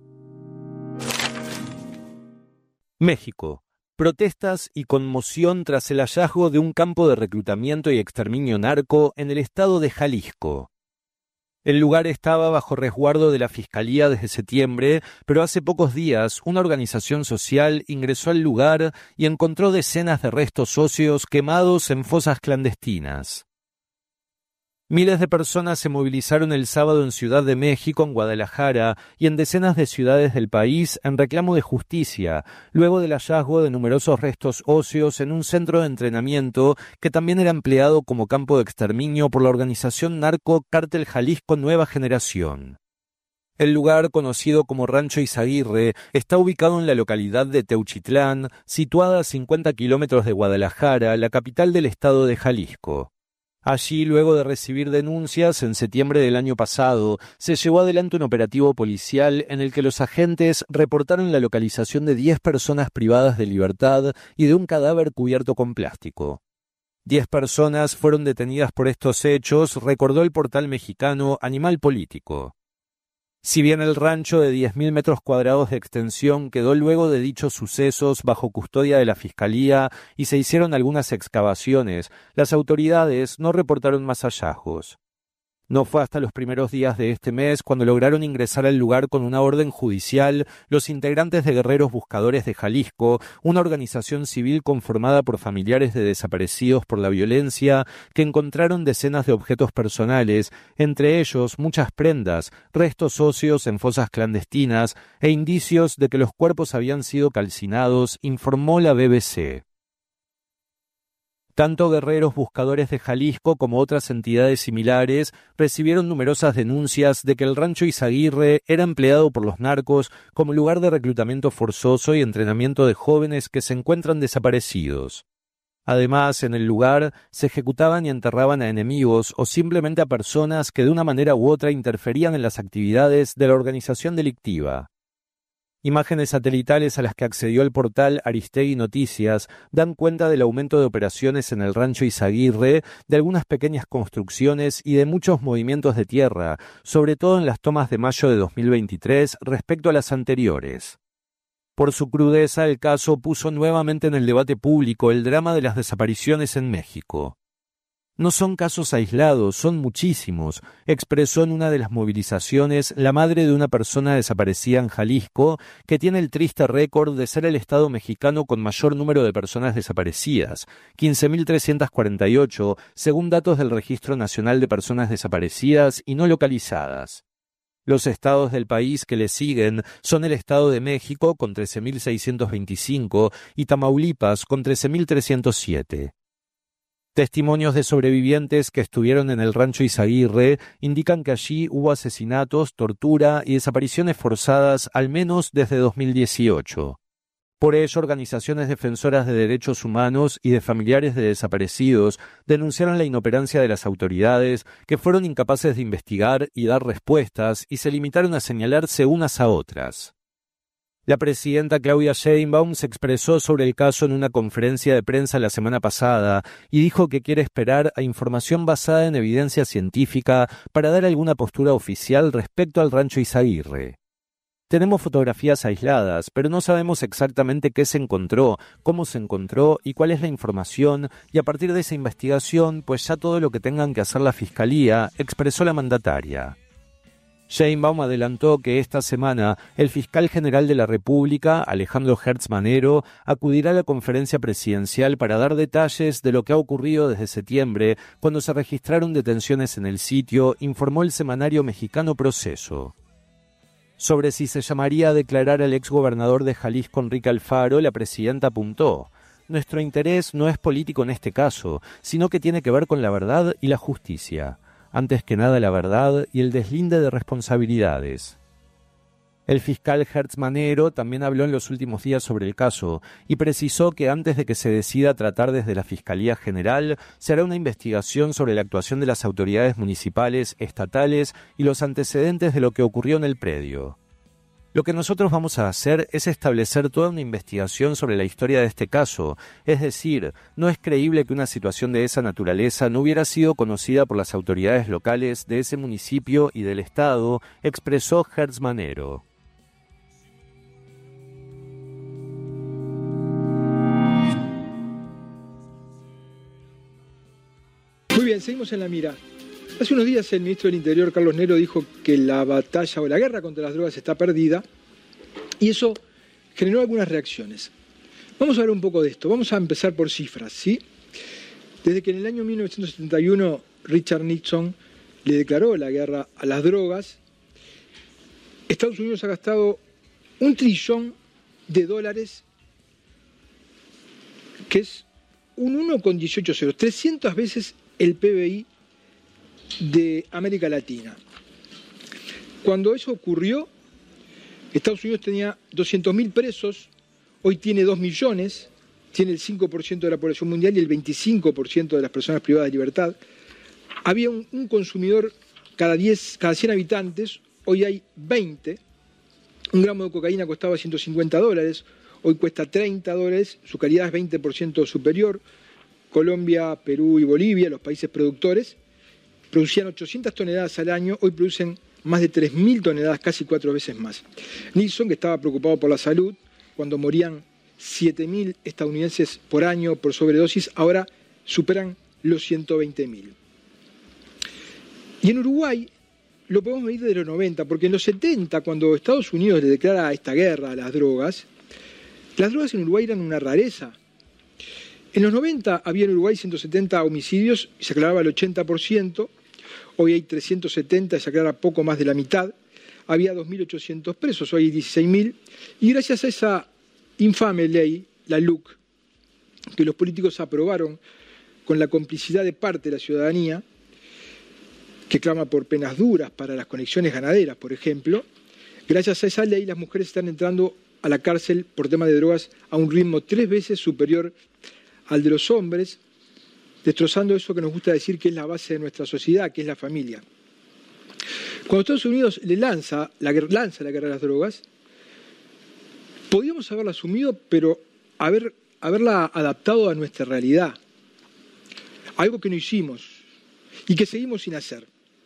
México. Protestas y conmoción tras el hallazgo de un campo de reclutamiento y exterminio narco en el estado de Jalisco. El lugar estaba bajo resguardo de la Fiscalía desde septiembre, pero hace pocos días una organización social ingresó al lugar y encontró decenas de restos óseos quemados en fosas clandestinas. Miles de personas se movilizaron el sábado en Ciudad de México, en Guadalajara y en decenas de ciudades del país en reclamo de justicia, luego del hallazgo de numerosos restos óseos en un centro de entrenamiento que también era empleado como campo de exterminio por la organización narco Cártel Jalisco Nueva Generación. El lugar, conocido como Rancho Izaguirre, está ubicado en la localidad de Teuchitlán, situada a 50 kilómetros de Guadalajara, la capital del estado de Jalisco. Allí, luego de recibir denuncias, en septiembre del año pasado, se llevó adelante un operativo policial en el que los agentes reportaron la localización de 10 personas privadas de libertad y de un cadáver cubierto con plástico. 10 personas fueron detenidas por estos hechos, recordó el portal mexicano Animal Político. Si bien el rancho de 10.000 metros cuadrados de extensión quedó luego de dichos sucesos bajo custodia de la Fiscalía y se hicieron algunas excavaciones, las autoridades no reportaron más hallazgos. No fue hasta los primeros días de este mes cuando lograron ingresar al lugar con una orden judicial los integrantes de Guerreros Buscadores de Jalisco, una organización civil conformada por familiares de desaparecidos por la violencia que encontraron decenas de objetos personales, entre ellos muchas prendas, restos óseos en fosas clandestinas e indicios de que los cuerpos habían sido calcinados, informó la BBC. Tanto Guerreros Buscadores de Jalisco como otras entidades similares recibieron numerosas denuncias de que el rancho Izaguirre era empleado por los narcos como lugar de reclutamiento forzoso y entrenamiento de jóvenes que se encuentran desaparecidos. Además, en el lugar se ejecutaban y enterraban a enemigos o simplemente a personas que de una manera u otra interferían en las actividades de la organización delictiva. Imágenes satelitales a las que accedió el portal Aristegui Noticias dan cuenta del aumento de operaciones en el rancho Izaguirre, de algunas pequeñas construcciones y de muchos movimientos de tierra, sobre todo en las tomas de mayo de 2023 respecto a las anteriores. Por su crudeza, el caso puso nuevamente en el debate público el drama de las desapariciones en México. No son casos aislados, son muchísimos, expresó en una de las movilizaciones la madre de una persona desaparecida en Jalisco, que tiene el triste récord de ser el estado mexicano con mayor número de personas desaparecidas, 15.348, según datos del Registro Nacional de Personas Desaparecidas y No Localizadas. Los estados del país que le siguen son el Estado de México con 13.625 y Tamaulipas con 13.307. Testimonios de sobrevivientes que estuvieron en el rancho Izaguirre indican que allí hubo asesinatos, tortura y desapariciones forzadas al menos desde 2018. Por ello, organizaciones defensoras de derechos humanos y de familiares de desaparecidos denunciaron la inoperancia de las autoridades, que fueron incapaces de investigar y dar respuestas y se limitaron a señalarse unas a otras. La presidenta Claudia Sheinbaum se expresó sobre el caso en una conferencia de prensa la semana pasada y dijo que quiere esperar a información basada en evidencia científica para dar alguna postura oficial respecto al rancho Izaguirre. Tenemos fotografías aisladas, pero no sabemos exactamente qué se encontró, cómo se encontró y cuál es la información, y a partir de esa investigación, pues ya todo lo que tengan que hacer la Fiscalía, expresó la mandataria. Sheinbaum adelantó que esta semana el fiscal general de la República, Alejandro Hertz Manero, acudirá a la conferencia presidencial para dar detalles de lo que ha ocurrido desde septiembre, cuando se registraron detenciones en el sitio, informó el semanario mexicano Proceso. Sobre si se llamaría a declarar al exgobernador de Jalisco, Enrique Alfaro, la presidenta apuntó: nuestro interés no es político en este caso, sino que tiene que ver con la verdad y la justicia. Antes que nada la verdad y el deslinde de responsabilidades. El fiscal Hertz Manero también habló en los últimos días sobre el caso y precisó que antes de que se decida tratar desde la Fiscalía General, se hará una investigación sobre la actuación de las autoridades municipales, estatales y los antecedentes de lo que ocurrió en el predio. Lo que nosotros vamos a hacer es establecer toda una investigación sobre la historia de este caso, es decir, no es creíble que una situación de esa naturaleza no hubiera sido conocida por las autoridades locales de ese municipio y del Estado, expresó Hertz Manero. Muy bien, seguimos en la mira. Hace unos días el ministro del Interior, Carlos Nero, dijo que la batalla o la guerra contra las drogas está perdida y eso generó algunas reacciones. Vamos a ver un poco de esto. Vamos a empezar por cifras, ¿sí? Desde que en el año 1971 Richard Nixon le declaró la guerra a las drogas, Estados Unidos ha gastado $1 trillón, que es un 1,18 ceros, 300 veces el PBI de América Latina. Cuando eso ocurrió, Estados Unidos tenía 200.000 presos, hoy tiene 2 millones, tiene el 5% de la población mundial y el 25% de las personas privadas de libertad. Había un consumidor cada 100 habitantes, hoy hay 20. Un gramo de cocaína costaba $150, hoy cuesta $30, su calidad es 20% superior. Colombia, Perú y Bolivia, los países productores, producían 800 toneladas al año, hoy producen más de 3.000 toneladas, casi 4 veces más. Nixon, que estaba preocupado por la salud, cuando morían 7.000 estadounidenses por año por sobredosis, ahora superan los 120.000. Y en Uruguay lo podemos medir desde los 90, porque en los 70, cuando Estados Unidos le declara esta guerra a las drogas en Uruguay eran una rareza. En los 90 había en Uruguay 170 homicidios y se aclaraba el 80%, hoy hay 370 y se aclara poco más de la mitad, había 2.800 presos, hoy hay 16.000, y gracias a esa infame ley, la LUC, que los políticos aprobaron con la complicidad de parte de la ciudadanía, que clama por penas duras para las conexiones ganaderas, por ejemplo, gracias a esa ley las mujeres están entrando a la cárcel por tema de drogas a un ritmo 3 veces superior al de los hombres, destrozando eso que nos gusta decir que es la base de nuestra sociedad, que es la familia. Cuando Estados Unidos le lanza la guerra a las drogas, podíamos haberla asumido, pero haberla adaptado a nuestra realidad. Algo que no hicimos y que seguimos sin hacer.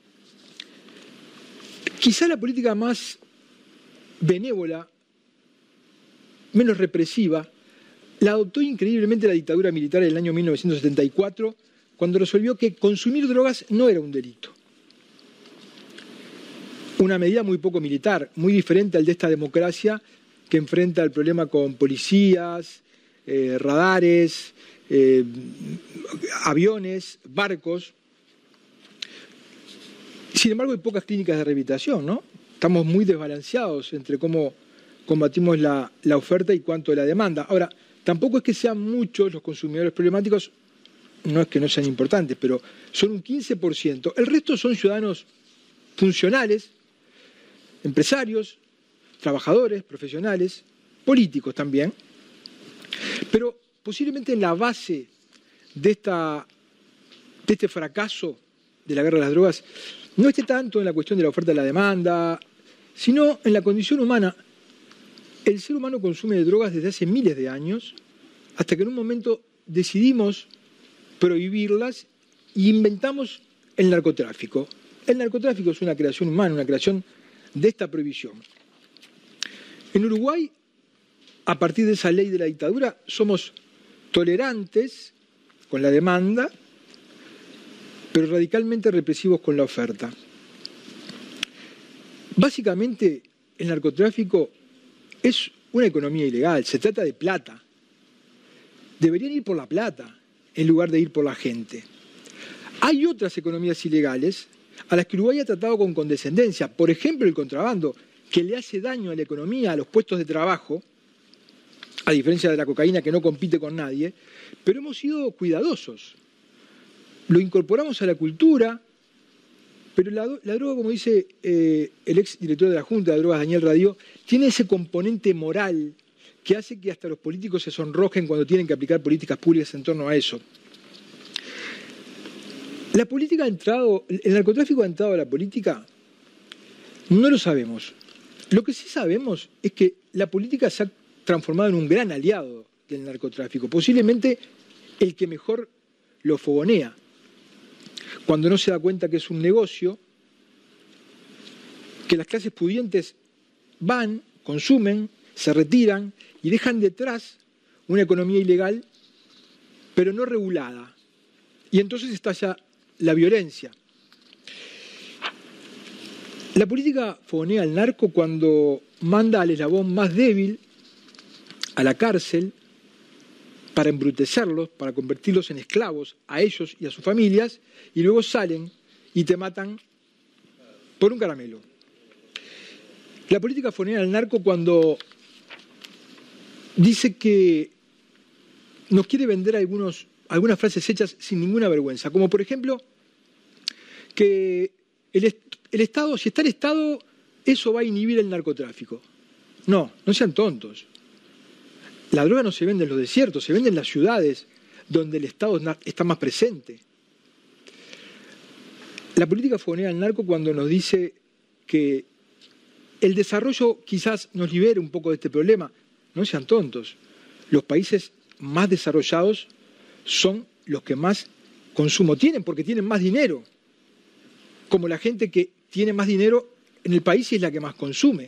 Quizá la política más benévola, menos represiva, la adoptó increíblemente la dictadura militar en el año 1974, cuando resolvió que consumir drogas no era un delito. Una medida muy poco militar, muy diferente al de esta democracia que enfrenta el problema con policías, radares, aviones, barcos. Sin embargo, hay pocas clínicas de rehabilitación, ¿no? Estamos muy desbalanceados entre cómo combatimos la oferta y cuánto la demanda. Ahora, tampoco es que sean muchos los consumidores problemáticos, no es que no sean importantes, pero son un 15%. El resto son ciudadanos funcionales, empresarios, trabajadores, profesionales, políticos también. Pero posiblemente en la base de este fracaso de la guerra de las drogas no esté tanto en la cuestión de la oferta y la demanda, sino en la condición humana. El ser humano consume drogas desde hace miles de años, hasta que en un momento decidimos prohibirlas y inventamos el narcotráfico. El narcotráfico es una creación humana, una creación de esta prohibición. En Uruguay, a partir de esa ley de la dictadura, somos tolerantes con la demanda, pero radicalmente represivos con la oferta. Básicamente, el narcotráfico es una economía ilegal, se trata de plata. Deberían ir por la plata en lugar de ir por la gente. Hay otras economías ilegales a las que Uruguay ha tratado con condescendencia, por ejemplo el contrabando, que le hace daño a la economía, a los puestos de trabajo, a diferencia de la cocaína que no compite con nadie, pero hemos sido cuidadosos. Lo incorporamos a la cultura, pero la droga, como dice el ex director de la Junta de Drogas, Daniel Radió, tiene ese componente moral que hace que hasta los políticos se sonrojen cuando tienen que aplicar políticas públicas en torno a eso. ¿La política ha entrado, el narcotráfico ha entrado a la política? No lo sabemos. Lo que sí sabemos es que la política se ha transformado en un gran aliado del narcotráfico, posiblemente el que mejor lo fogonea. Cuando no se da cuenta que es un negocio, que las clases pudientes van, consumen, se retiran y dejan detrás una economía ilegal, pero no regulada. Y entonces estalla la violencia. La política fogonea al narco cuando manda al eslabón más débil a la cárcel para embrutecerlos, para convertirlos en esclavos a ellos y a sus familias, y luego salen y te matan por un caramelo. La política fogonea al narco cuando dice que nos quiere vender algunas frases hechas sin ninguna vergüenza, como por ejemplo que el Estado, si está el Estado, eso va a inhibir el narcotráfico. No sean tontos. La droga no se vende en los desiertos, se vende en las ciudades donde el Estado está más presente. La política fogonea al narco cuando nos dice que el desarrollo quizás nos libere un poco de este problema. No sean tontos. Los países más desarrollados son los que más consumo tienen porque tienen más dinero. Como la gente que tiene más dinero en el país es la que más consume.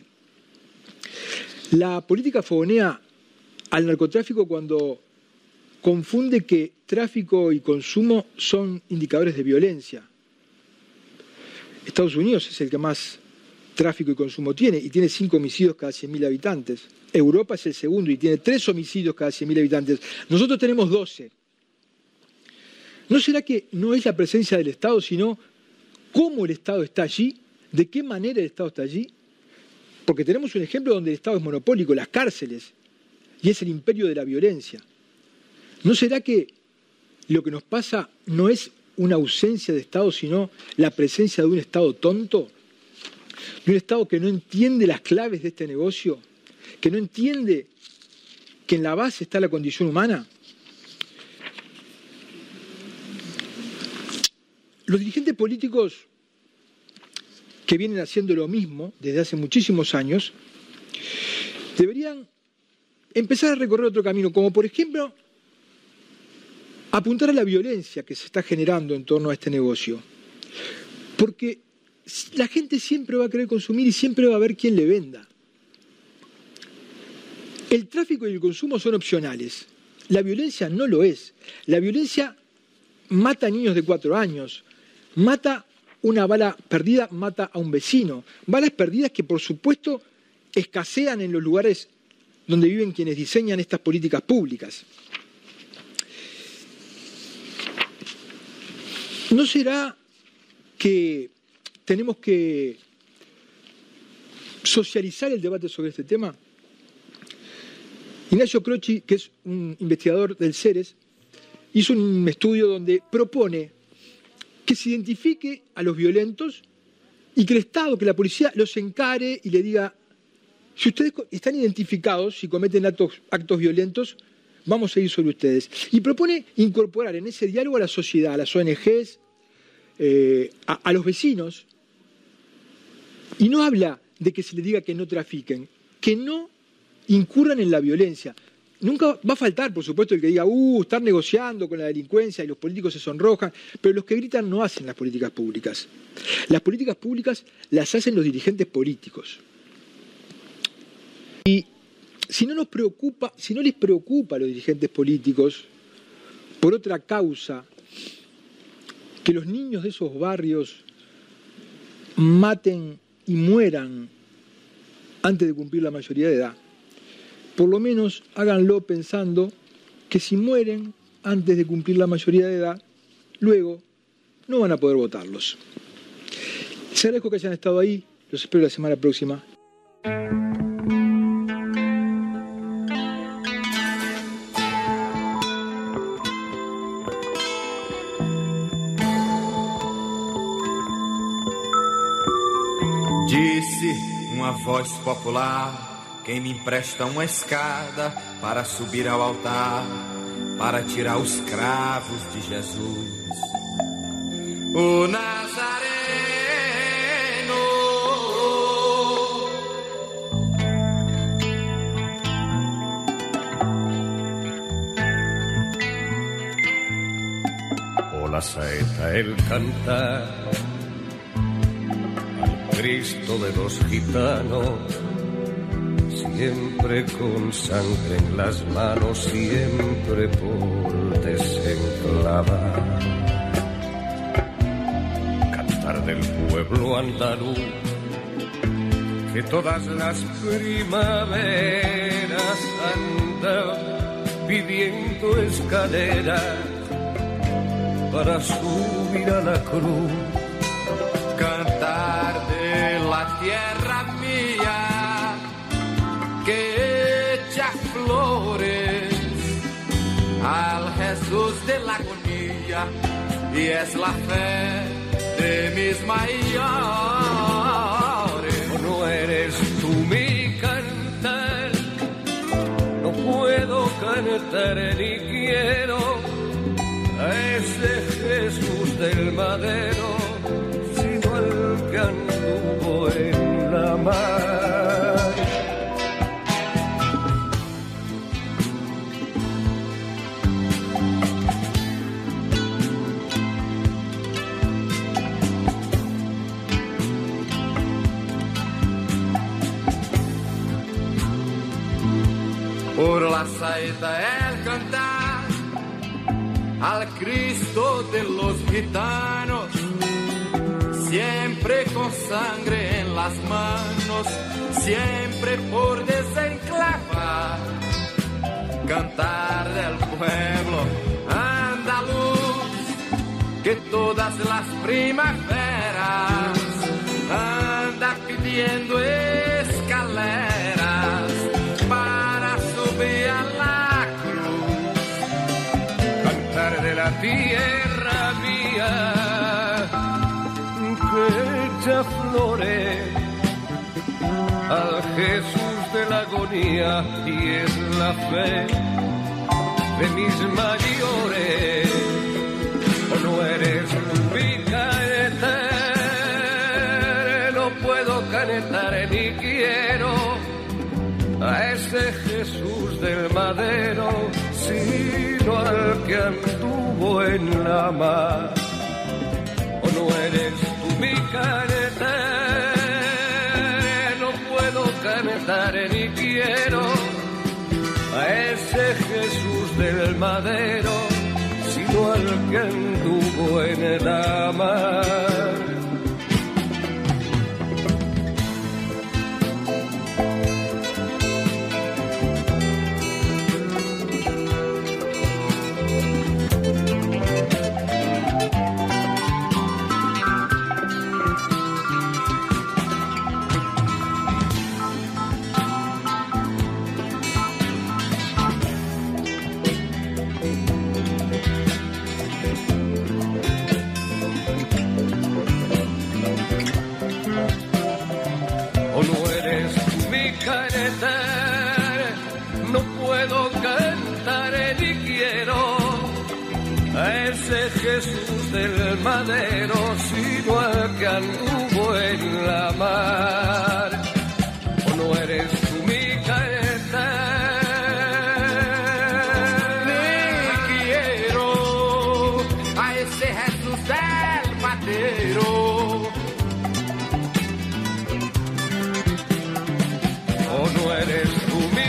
La política fogonea al narcotráfico cuando confunde que tráfico y consumo son indicadores de violencia. Estados Unidos es el que más tráfico y consumo tiene, y tiene 5 homicidios cada 100.000 habitantes. Europa es el segundo y tiene 3 homicidios cada 100.000 habitantes. Nosotros tenemos 12. ¿No será que no es la presencia del Estado, sino cómo el Estado está allí? ¿De qué manera el Estado está allí? Porque tenemos un ejemplo donde el Estado es monopólico, las cárceles, y es el imperio de la violencia. ¿No será que lo que nos pasa no es una ausencia de Estado, sino la presencia de un Estado tonto? De un Estado que no entiende las claves de este negocio, que no entiende que en la base está la condición humana. Los dirigentes políticos que vienen haciendo lo mismo desde hace muchísimos años deberían empezar a recorrer otro camino, como por ejemplo apuntar a la violencia que se está generando en torno a este negocio. Porque la gente siempre va a querer consumir y siempre va a haber quien le venda. El tráfico y el consumo son opcionales. La violencia no lo es. La violencia mata a niños de 4 años, mata una bala perdida, mata a un vecino. Balas perdidas que por supuesto escasean en los lugares donde viven quienes diseñan estas políticas públicas. ¿No será que tenemos que socializar el debate sobre este tema? Ignacio Croci, que es un investigador del CERES, hizo un estudio donde propone que se identifique a los violentos y que el Estado, que la policía los encare y le diga: si ustedes están identificados, si cometen actos violentos, vamos a ir sobre ustedes. Y propone incorporar en ese diálogo a la sociedad, a las ONGs, a los vecinos. Y no habla de que se les diga que no trafiquen, que no incurran en la violencia. Nunca va a faltar, por supuesto, el que diga: están negociando con la delincuencia y los políticos se sonrojan, pero los que gritan no hacen las políticas públicas. Las políticas públicas las hacen los dirigentes políticos. Y si no les preocupa a los dirigentes políticos, por otra causa, que los niños de esos barrios maten y mueran antes de cumplir la mayoría de edad, por lo menos háganlo pensando que si mueren antes de cumplir la mayoría de edad, luego no van a poder votarlos. Les agradezco que hayan estado ahí, los espero la semana próxima. Disse uma voz popular: quem me empresta uma escada para subir ao altar, para tirar os cravos de Jesus, o Nazareno. O la saeta el cantar al Cristo de los gitanos, siempre con sangre en las manos, siempre por desenclavar. Cantar del pueblo andaluz que todas las primaveras andan pidiendo escaleras para subir a la cruz. Cantar de la tierra mía que echa flores al Jesús de la agonía, y es la fe de mis mayores. No eres tú mi cantar, no puedo cantar ni quiero a ese Jesús del madero, sino al que anduvo en la mar. Por la saeta el cantar al Cristo de los gitanos, siempre con sangre en las manos, siempre por desenclavar. Cantar del pueblo andaluz, que todas las primaveras anda pidiendo escaleras para subir a la cruz. Cantar de la tierra mía que echa flores al Jesús de la agonía, y es la fe de mis mayores. O no eres mi canetar, no puedo canetar ni quiero a ese Jesús del madero, sino al que anduvo en la mar. O no eres tú mi canetar, no puedo canetar ni quiero a ese Jesús del madero, sino al que anduvo en la mar. No puedo cantar ni quiero a ese Jesús del madero, sino al que anduvo en la mar. O no eres tú mi cantar, ni quiero a ese Jesús del madero. O no eres tú mi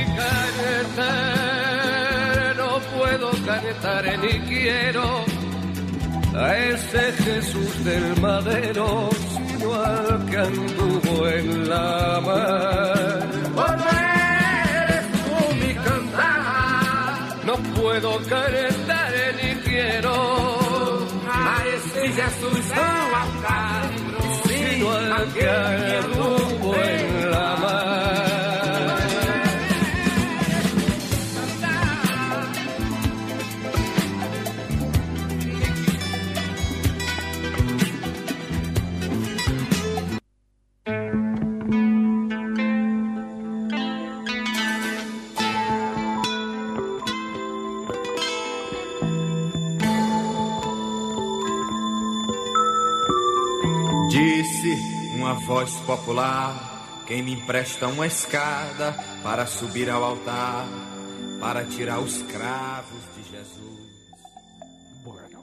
canetar, no puedo canetar ni quiero a ese Jesús del madero, sino al que anduvo en la mar. O no eres tú mi cantar, no puedo canetar ni quiero a ese Jesús del madero, sino al que anduvo en la mar. Disse uma voz popular: quem me empresta uma escada para subir ao altar, para tirar os cravos de Jesus. Bueno,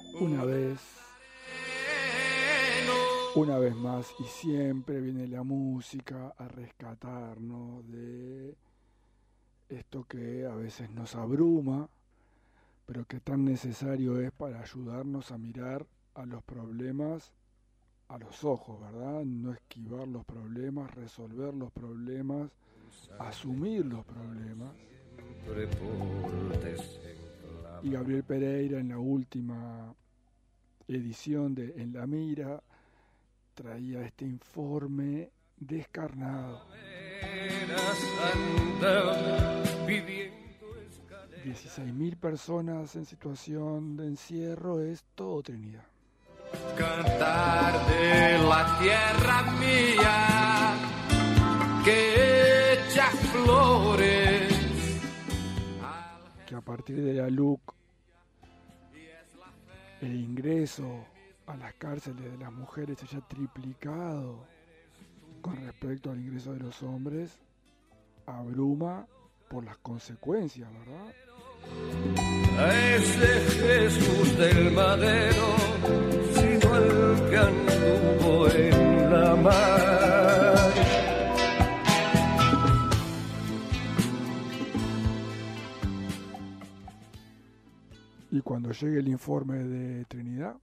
una vez más y siempre viene la música a rescatarnos de esto que a veces nos abruma, pero que tan necesario es para ayudarnos a mirar a los problemas a los ojos, ¿verdad? No esquivar los problemas, resolver los problemas, asumir los problemas. Y Gabriel Pereira, en la última edición de En la Mira, traía este informe descarnado. 16.000 personas en situación de encierro es todo Trinidad. Cantar de la tierra mía que echa flores. Que a partir de la LUC el ingreso a las cárceles de las mujeres se haya triplicado con respecto al ingreso de los hombres, abruma por las consecuencias, ¿verdad? A ese Jesús del madero, sino el que anduvo en la mar. Y cuando llegue el informe de Trinidad,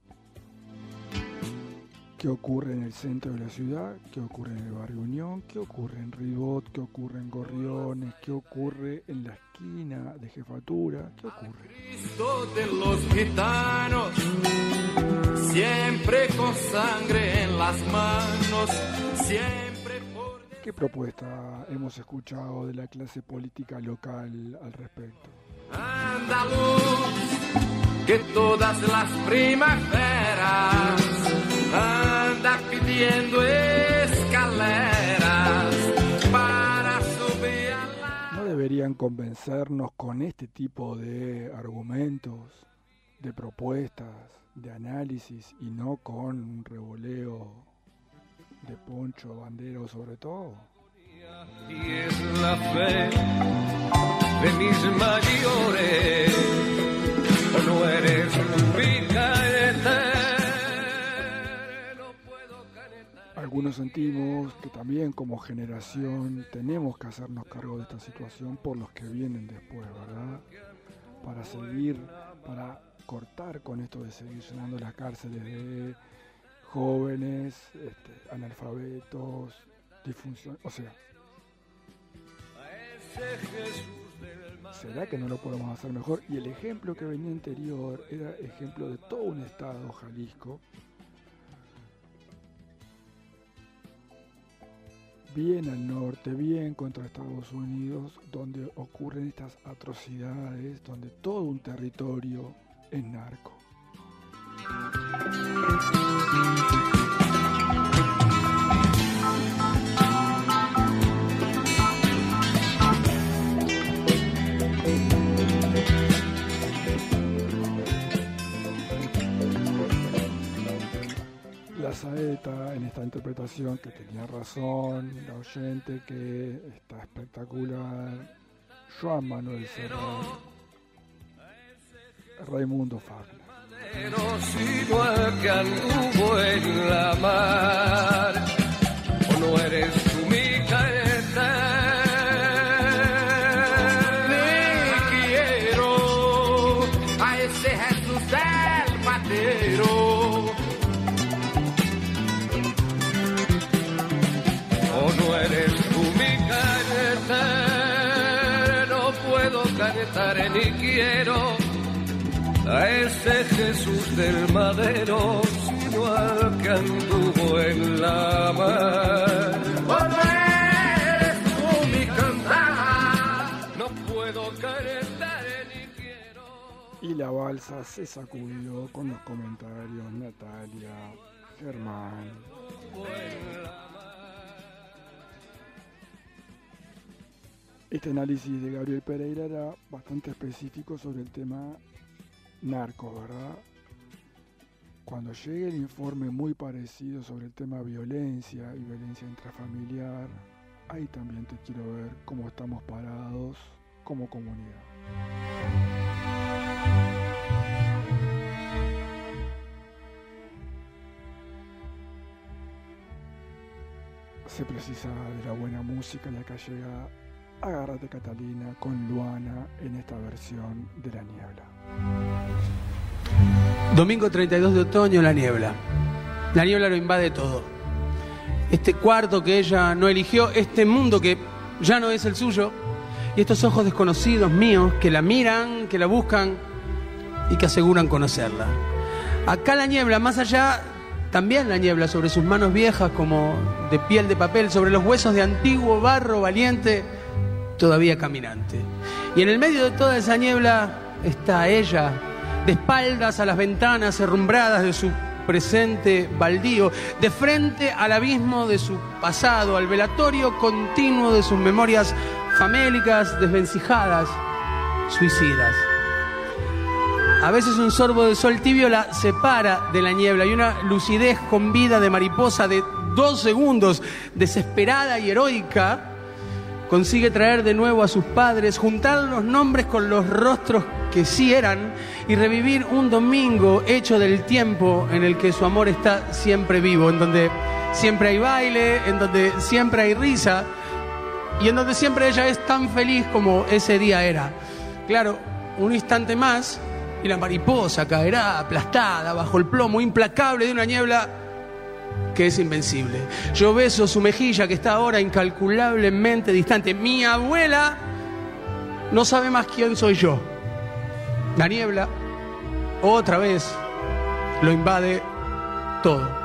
¿qué ocurre en el centro de la ciudad? ¿Qué ocurre en el barrio Unión? ¿Qué ocurre en Ribot? ¿Qué ocurre en Gorriones? ¿Qué ocurre en la esquina de Jefatura? ¿Qué ocurre? Cristo de los gitanos, siempre con sangre en las manos, siempre por... ¿Qué propuesta hemos escuchado de la clase política local al respecto? Andaluz, que todas las primaveras anda pidiendo escaleras para subir a la... ¿No deberían convencernos con este tipo de argumentos, de propuestas, de análisis y no con un revoleo de poncho, bandero sobre todo? Y es la fe de mis mayores, o no eres mi caetero, puedo calentar. Algunos sentimos que también como generación tenemos que hacernos cargo de esta situación por los que vienen después, ¿verdad? Para seguir, para cortar con esto de seguir llenando las cárceles de jóvenes, analfabetos, disfunción, o sea, ¿será que no lo podemos hacer mejor? Y el ejemplo que venía anterior era ejemplo de todo un estado, Jalisco, bien al norte, bien contra Estados Unidos, donde ocurren estas atrocidades, donde todo un territorio es narco. La saeta en esta interpretación, que tenía razón la oyente, que está espectacular, Joan Manuel Serrat, Raimundo Fagner. Sino al que anduvo en la mar, o no eres tú mi caetero. Ni quiero a ese Jesús del madero. O no eres tú mi caetero, no puedo canetar ni quiero a ese Jesús del madero, sino al que anduvo en la mar. O no eres tú mi cantar, no puedo canetar ni quiero. Y la balsa se sacudió con los comentarios Natalia, Germán. Este análisis de Gabriel Pereira era bastante específico sobre el tema narco, ¿verdad? Cuando llegue el informe muy parecido sobre el tema violencia y violencia intrafamiliar, ahí también te quiero ver cómo estamos parados como comunidad. Se precisa de la buena música y acá llega Agárrate Catalina con Luana en esta versión de La Niebla. Domingo 32 de otoño, La Niebla. La niebla lo invade todo. Este cuarto que ella no eligió, este mundo que ya no es el suyo, y estos ojos desconocidos míos que la miran, que la buscan y que aseguran conocerla. Acá la niebla, más allá, también la niebla sobre sus manos viejas como de piel de papel, sobre los huesos de antiguo barro valiente, todavía caminante. Y en el medio de toda esa niebla está ella, de espaldas a las ventanas herrumbradas de su presente baldío, de frente al abismo de su pasado, al velatorio continuo de sus memorias famélicas, desvencijadas, suicidas. A veces un sorbo de sol tibio la separa de la niebla y una lucidez con vida de mariposa de 2 segundos, desesperada y heroica, consigue traer de nuevo a sus padres, juntar los nombres con los rostros que sí eran y revivir un domingo hecho del tiempo en el que su amor está siempre vivo, en donde siempre hay baile, en donde siempre hay risa y en donde siempre ella es tan feliz como ese día era. Claro, un instante más y la mariposa caerá aplastada bajo el plomo implacable de una niebla que es invencible. Yo beso su mejilla que está ahora incalculablemente distante. Mi abuela no sabe más quién soy yo. La niebla otra vez lo invade todo.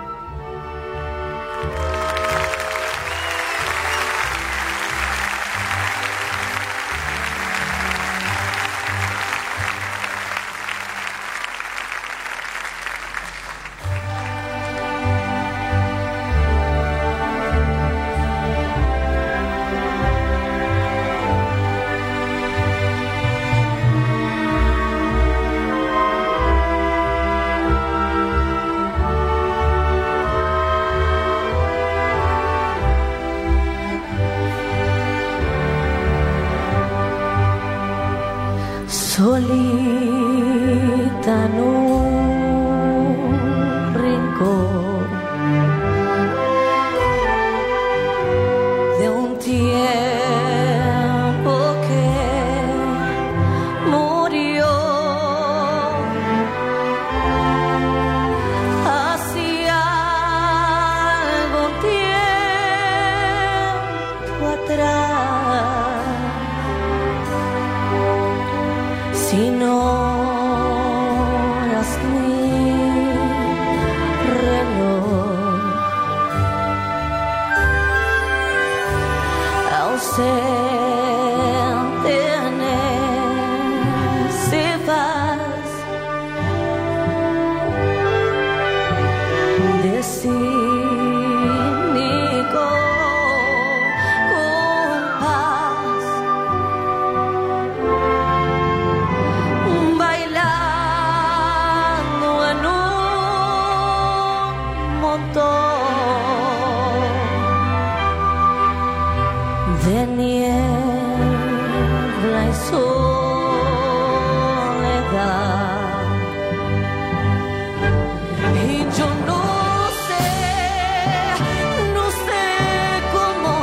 Solita en un rincón de un tiempo que murió, hacía algún tiempo atrás. Sin horas ni reloj, ausente en ese vals de cínico compás. De niebla y soledad, y yo no sé cómo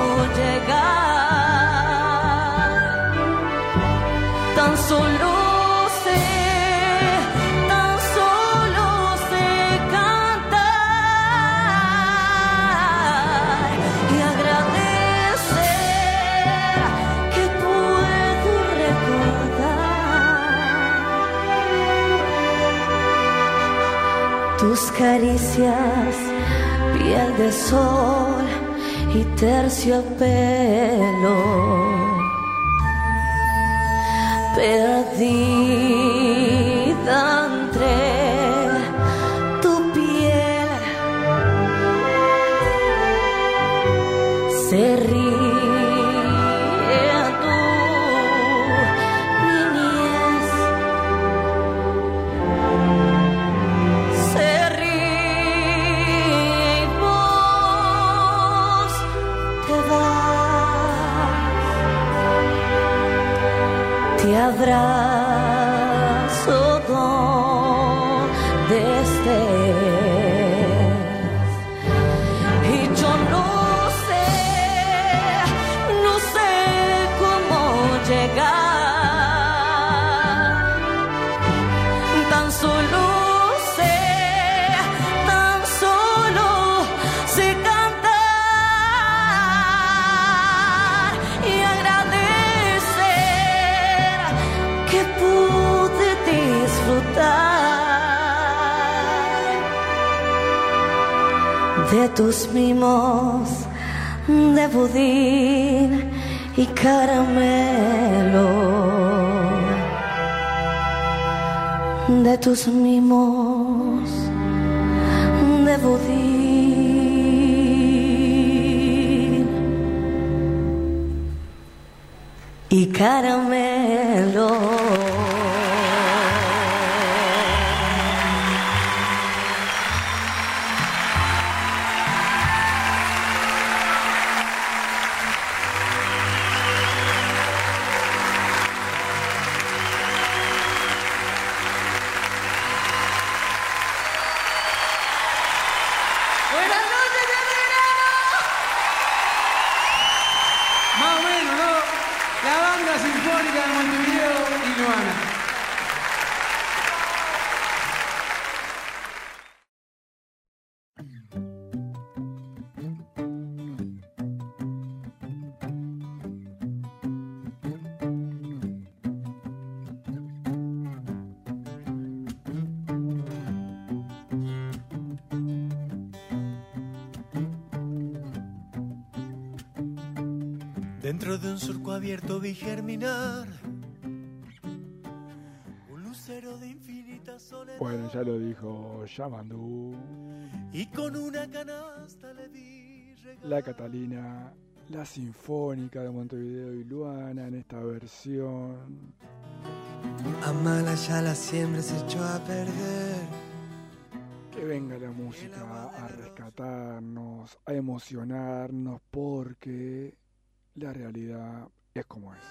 llegar, tan solo sé cantar y agradecer que puedo recordar tus caricias, piel de sol y terciopelo, perdida entre tu piel. Se ríe tu niñez, se ríe y vos te vas. Te abrazo de tus mimos de budín y caramelo, de tus mimos de budín y caramelo. Dentro de un surco abierto vi germinar un lucero de infinita soledad. Bueno, ya lo dijo Yamandú. Y con una canasta le vi regalar La Catalina, la Sinfónica de Montevideo y Luana en esta versión. Amala ya la siembra se echó a perder. Que venga la música a rescatarnos, a emocionarnos, porque la realidad es como es.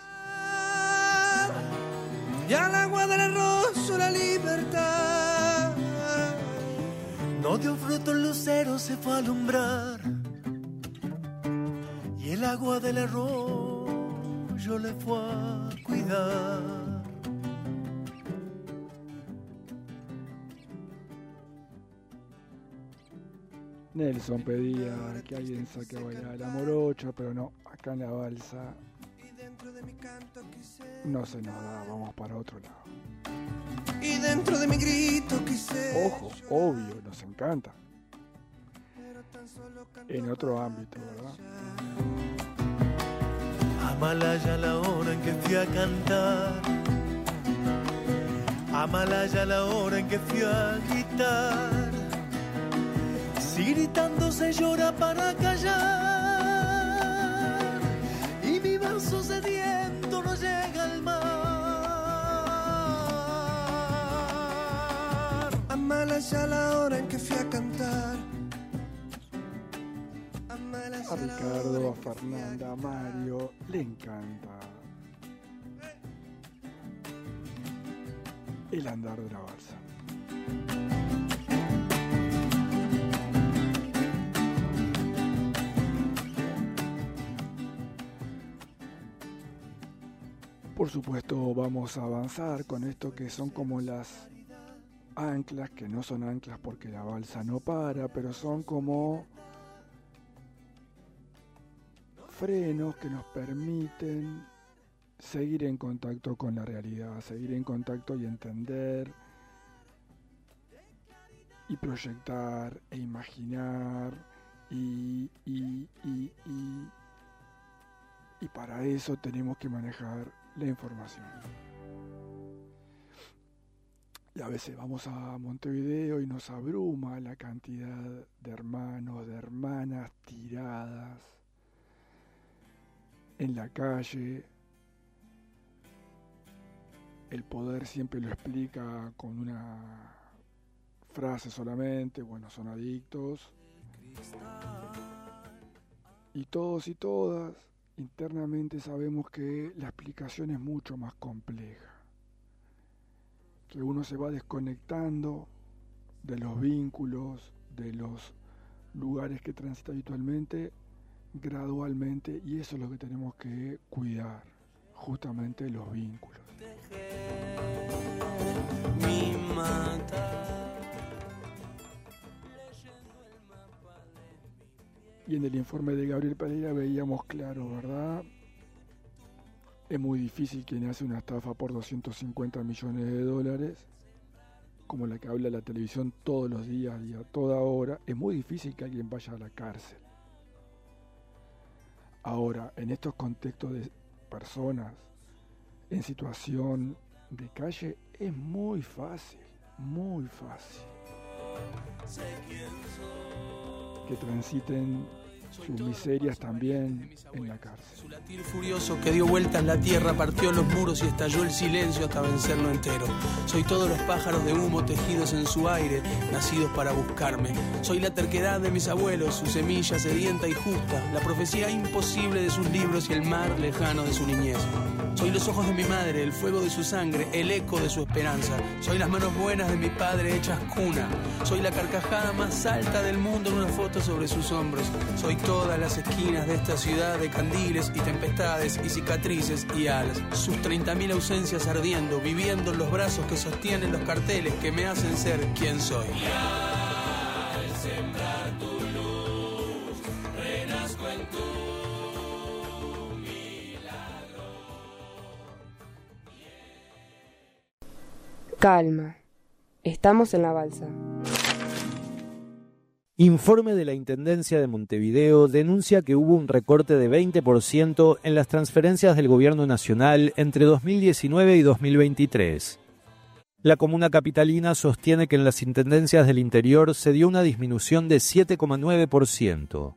Y al agua del arroyo la libertad. no dio fruto el lucero, se fue a alumbrar. Y el agua del arroyo le fue a cuidar. Nelson pedía que alguien saque a bailar la morocha, pero no, acá en la balsa no se nos da, vamos para otro lado. Y dentro de mi grito quise. Ojo, obvio, nos encanta. En otro ámbito, ¿verdad? Amalaya la hora en que fui a cantar. Amalaya la hora en que fui a gritar. Si gritando se llora para callar y mi vaso sediento no llega al mar. Amalaya la hora en que fui a cantar. A Ricardo, a Fernanda, a Mario, le encanta el andar de la balsa. Por supuesto vamos a avanzar con esto que son como las anclas, que no son anclas porque la balsa no para, pero son como frenos que nos permiten seguir en contacto con la realidad, seguir en contacto y entender y proyectar e imaginar y para eso tenemos que manejar la información. Y a veces vamos a Montevideo y nos abruma la cantidad de hermanos, de hermanas tiradas en la calle. El poder siempre lo explica con una frase solamente, bueno, son adictos. Y todos y todas internamente sabemos que la explicación es mucho más compleja, que uno se va desconectando de los vínculos, de los lugares que transita habitualmente, gradualmente, y eso es lo que tenemos que cuidar, justamente los vínculos. Y en el informe de Gabriel Pereira veíamos claro, ¿verdad? Es muy difícil quien hace una estafa por $250 millones, como la que habla la televisión todos los días y a toda hora, es muy difícil que alguien vaya a la cárcel. Ahora, en estos contextos de personas en situación de calle, es muy fácil que transiten sus miserias también en la cárcel. Su latir furioso que dio vueltas la tierra, partió los muros y estalló el silencio hasta vencerlo entero. Soy todos los pájaros de humo tejidos en su aire, nacidos para buscarme. Soy la terquedad de mis abuelos, su semilla sedienta y justa, la profecía imposible de sus libros y el mar lejano de su niñez. Soy los ojos de mi madre, el fuego de su sangre, el eco de su esperanza. Soy las manos buenas de mi padre hechas cuna. Soy la carcajada más alta del mundo en una foto sobre sus hombros. Soy todas las esquinas de esta ciudad de candiles y tempestades y cicatrices y alas. Sus 30.000 ausencias ardiendo, viviendo en los brazos que sostienen los carteles que me hacen ser quien soy. Y al sembrar tu luz, renazco en tu Calma. Estamos en la balsa. Informe de la Intendencia de Montevideo denuncia que hubo un recorte de 20% en las transferencias del Gobierno Nacional entre 2019 y 2023. La comuna capitalina sostiene que en las intendencias del interior se dio una disminución de 7,9%.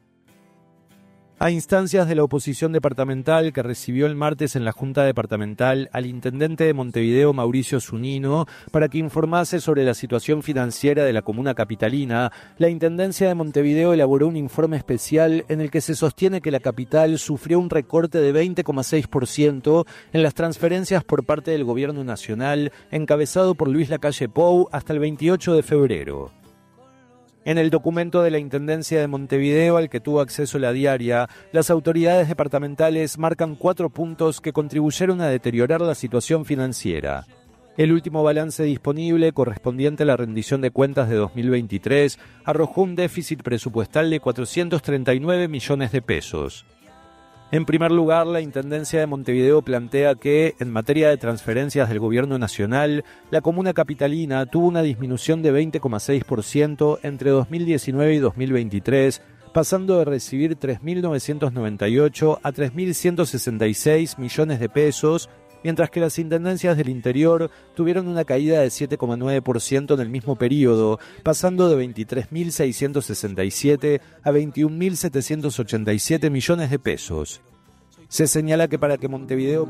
A instancias de la oposición departamental que recibió el martes en la Junta Departamental al intendente de Montevideo, Mauricio Zunino, para que informase sobre la situación financiera de la comuna capitalina, la Intendencia de Montevideo elaboró un informe especial en el que se sostiene que la capital sufrió un recorte de 20,6% en las transferencias por parte del Gobierno Nacional, encabezado por Luis Lacalle Pou, hasta el 28 de febrero. En el documento de la Intendencia de Montevideo al que tuvo acceso la diaria, las autoridades departamentales marcan 4 puntos que contribuyeron a deteriorar la situación financiera. El último balance disponible, correspondiente a la rendición de cuentas de 2023, arrojó un déficit presupuestal de 439 millones de pesos. En primer lugar, la Intendencia de Montevideo plantea que, en materia de transferencias del Gobierno Nacional, la comuna capitalina tuvo una disminución de 20,6% entre 2019 y 2023, pasando de recibir 3.998 a 3.166 millones de pesos, mientras que las intendencias del interior tuvieron una caída de 7,9% en el mismo periodo, pasando de 23.667 a 21.787 millones de pesos. Se señala que para que Montevideo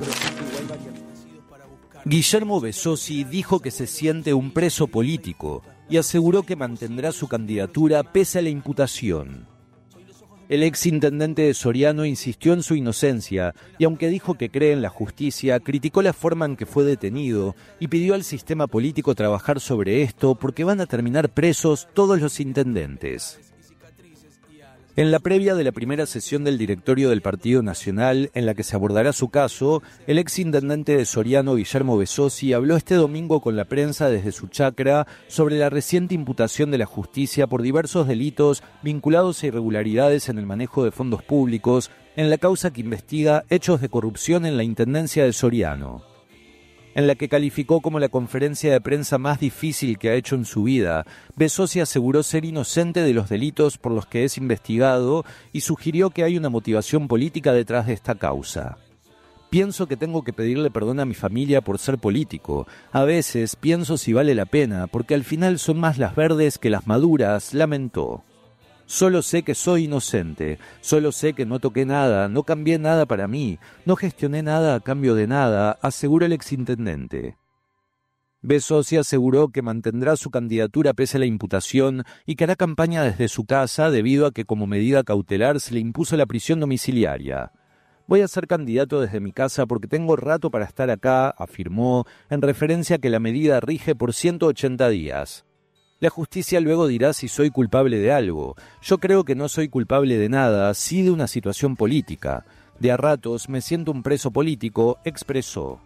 Guillermo Besosi dijo que se siente un preso político y aseguró que mantendrá su candidatura pese a la imputación. El exintendente de Soriano insistió en su inocencia y, aunque dijo que cree en la justicia, criticó la forma en que fue detenido y pidió al sistema político trabajar sobre esto porque van a terminar presos todos los intendentes. En la previa de la primera sesión del directorio del Partido Nacional, en la que se abordará su caso, el exintendente de Soriano, Guillermo Besosi, habló este domingo con la prensa desde su chacra sobre la reciente imputación de la justicia por diversos delitos vinculados a irregularidades en el manejo de fondos públicos en la causa que investiga hechos de corrupción en la Intendencia de Soriano. En la que calificó como la conferencia de prensa más difícil que ha hecho en su vida, Besosi aseguró ser inocente de los delitos por los que es investigado y sugirió que hay una motivación política detrás de esta causa. Pienso que tengo que pedirle perdón a mi familia por ser político. A veces pienso si vale la pena, porque al final son más las verdes que las maduras, lamentó. Solo sé que soy inocente, solo sé que no toqué nada, no cambié nada para mí, no gestioné nada a cambio de nada, aseguró el exintendente. Besosi aseguró que mantendrá su candidatura pese a la imputación y que hará campaña desde su casa debido a que como medida cautelar se le impuso la prisión domiciliaria. Voy a ser candidato desde mi casa porque tengo rato para estar acá, afirmó, en referencia a que la medida rige por 180 días. La justicia luego dirá si soy culpable de algo. Yo creo que no soy culpable de nada, sí de una situación política. De a ratos me siento un preso político, expresó.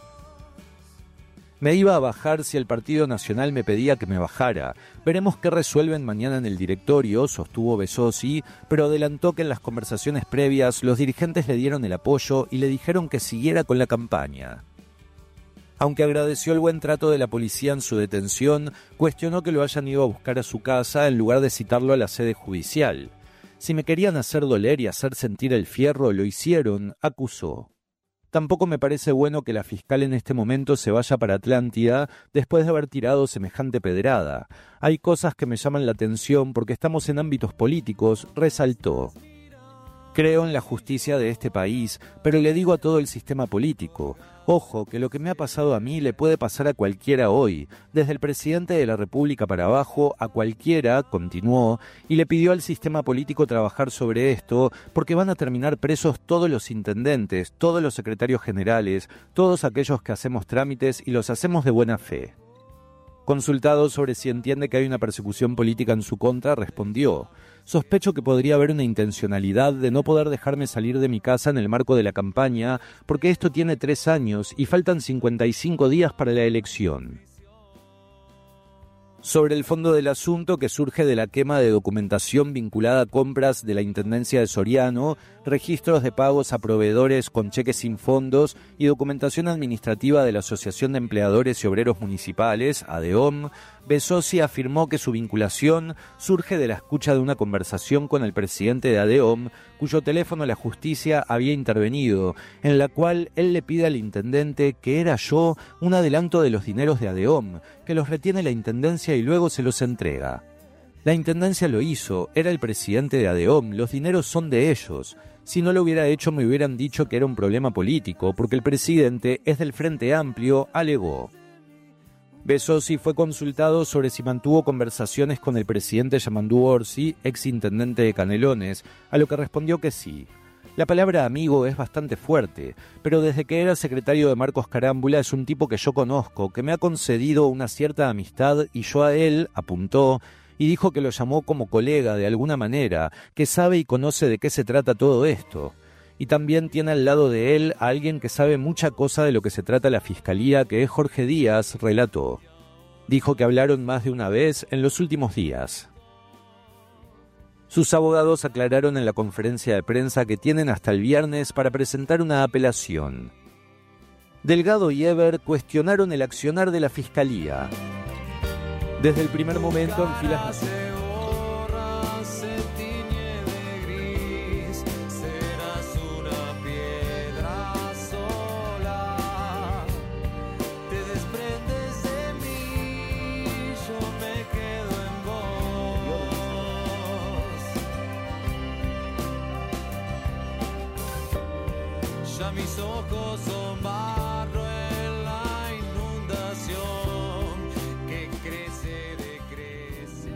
Me iba a bajar si el Partido Nacional me pedía que me bajara. Veremos qué resuelven mañana en el directorio, sostuvo Besosi, pero adelantó que en las conversaciones previas los dirigentes le dieron el apoyo y le dijeron que siguiera con la campaña. Aunque agradeció el buen trato de la policía en su detención, cuestionó que lo hayan ido a buscar a su casa en lugar de citarlo a la sede judicial. Si me querían hacer doler y hacer sentir el fierro, lo hicieron, acusó. Tampoco me parece bueno que la fiscal en este momento se vaya para Atlántida después de haber tirado semejante pedrada. Hay cosas que me llaman la atención porque estamos en ámbitos políticos, resaltó. Creo en la justicia de este país, pero le digo a todo el sistema político, ojo, que lo que me ha pasado a mí le puede pasar a cualquiera hoy, desde el presidente de la República para abajo, a cualquiera, continuó, y le pidió al sistema político trabajar sobre esto, porque van a terminar presos todos los intendentes, todos los secretarios generales, todos aquellos que hacemos trámites y los hacemos de buena fe. Consultado sobre si entiende que hay una persecución política en su contra, respondió: sospecho que podría haber una intencionalidad de no poder dejarme salir de mi casa en el marco de la campaña, porque esto tiene 3 años y faltan 55 días para la elección. Sobre el fondo del asunto, que surge de la quema de documentación vinculada a compras de la Intendencia de Soriano, registros de pagos a proveedores con cheques sin fondos y documentación administrativa de la Asociación de Empleadores y Obreros Municipales, ADEOM, Besosi afirmó que su vinculación surge de la escucha de una conversación con el presidente de ADEOM, cuyo teléfono la justicia había intervenido, en la cual él le pide al intendente que era yo un adelanto de los dineros de ADEOM, que los retiene la intendencia y luego se los entrega. La intendencia lo hizo, era el presidente de ADEOM, los dineros son de ellos. Si no lo hubiera hecho me hubieran dicho que era un problema político, porque el presidente es del Frente Amplio, alegó. Besosi fue consultado sobre si mantuvo conversaciones con el presidente Yamandú Orsi, ex intendente de Canelones, a lo que respondió que sí. La palabra amigo es bastante fuerte, pero desde que era secretario de Marcos Carámbula es un tipo que yo conozco, que me ha concedido una cierta amistad y yo a él, apuntó, y dijo que lo llamó como colega de alguna manera, que sabe y conoce de qué se trata todo esto. Y también tiene al lado de él a alguien que sabe mucha cosa de lo que se trata la Fiscalía, que es Jorge Díaz, relató. Dijo que hablaron más de una vez en los últimos días. Sus abogados aclararon en la conferencia de prensa que tienen hasta el viernes para presentar una apelación. Delgado y Eber cuestionaron el accionar de la Fiscalía. Desde el primer momento en filas... Mis ojos son barro en la inundación que crece.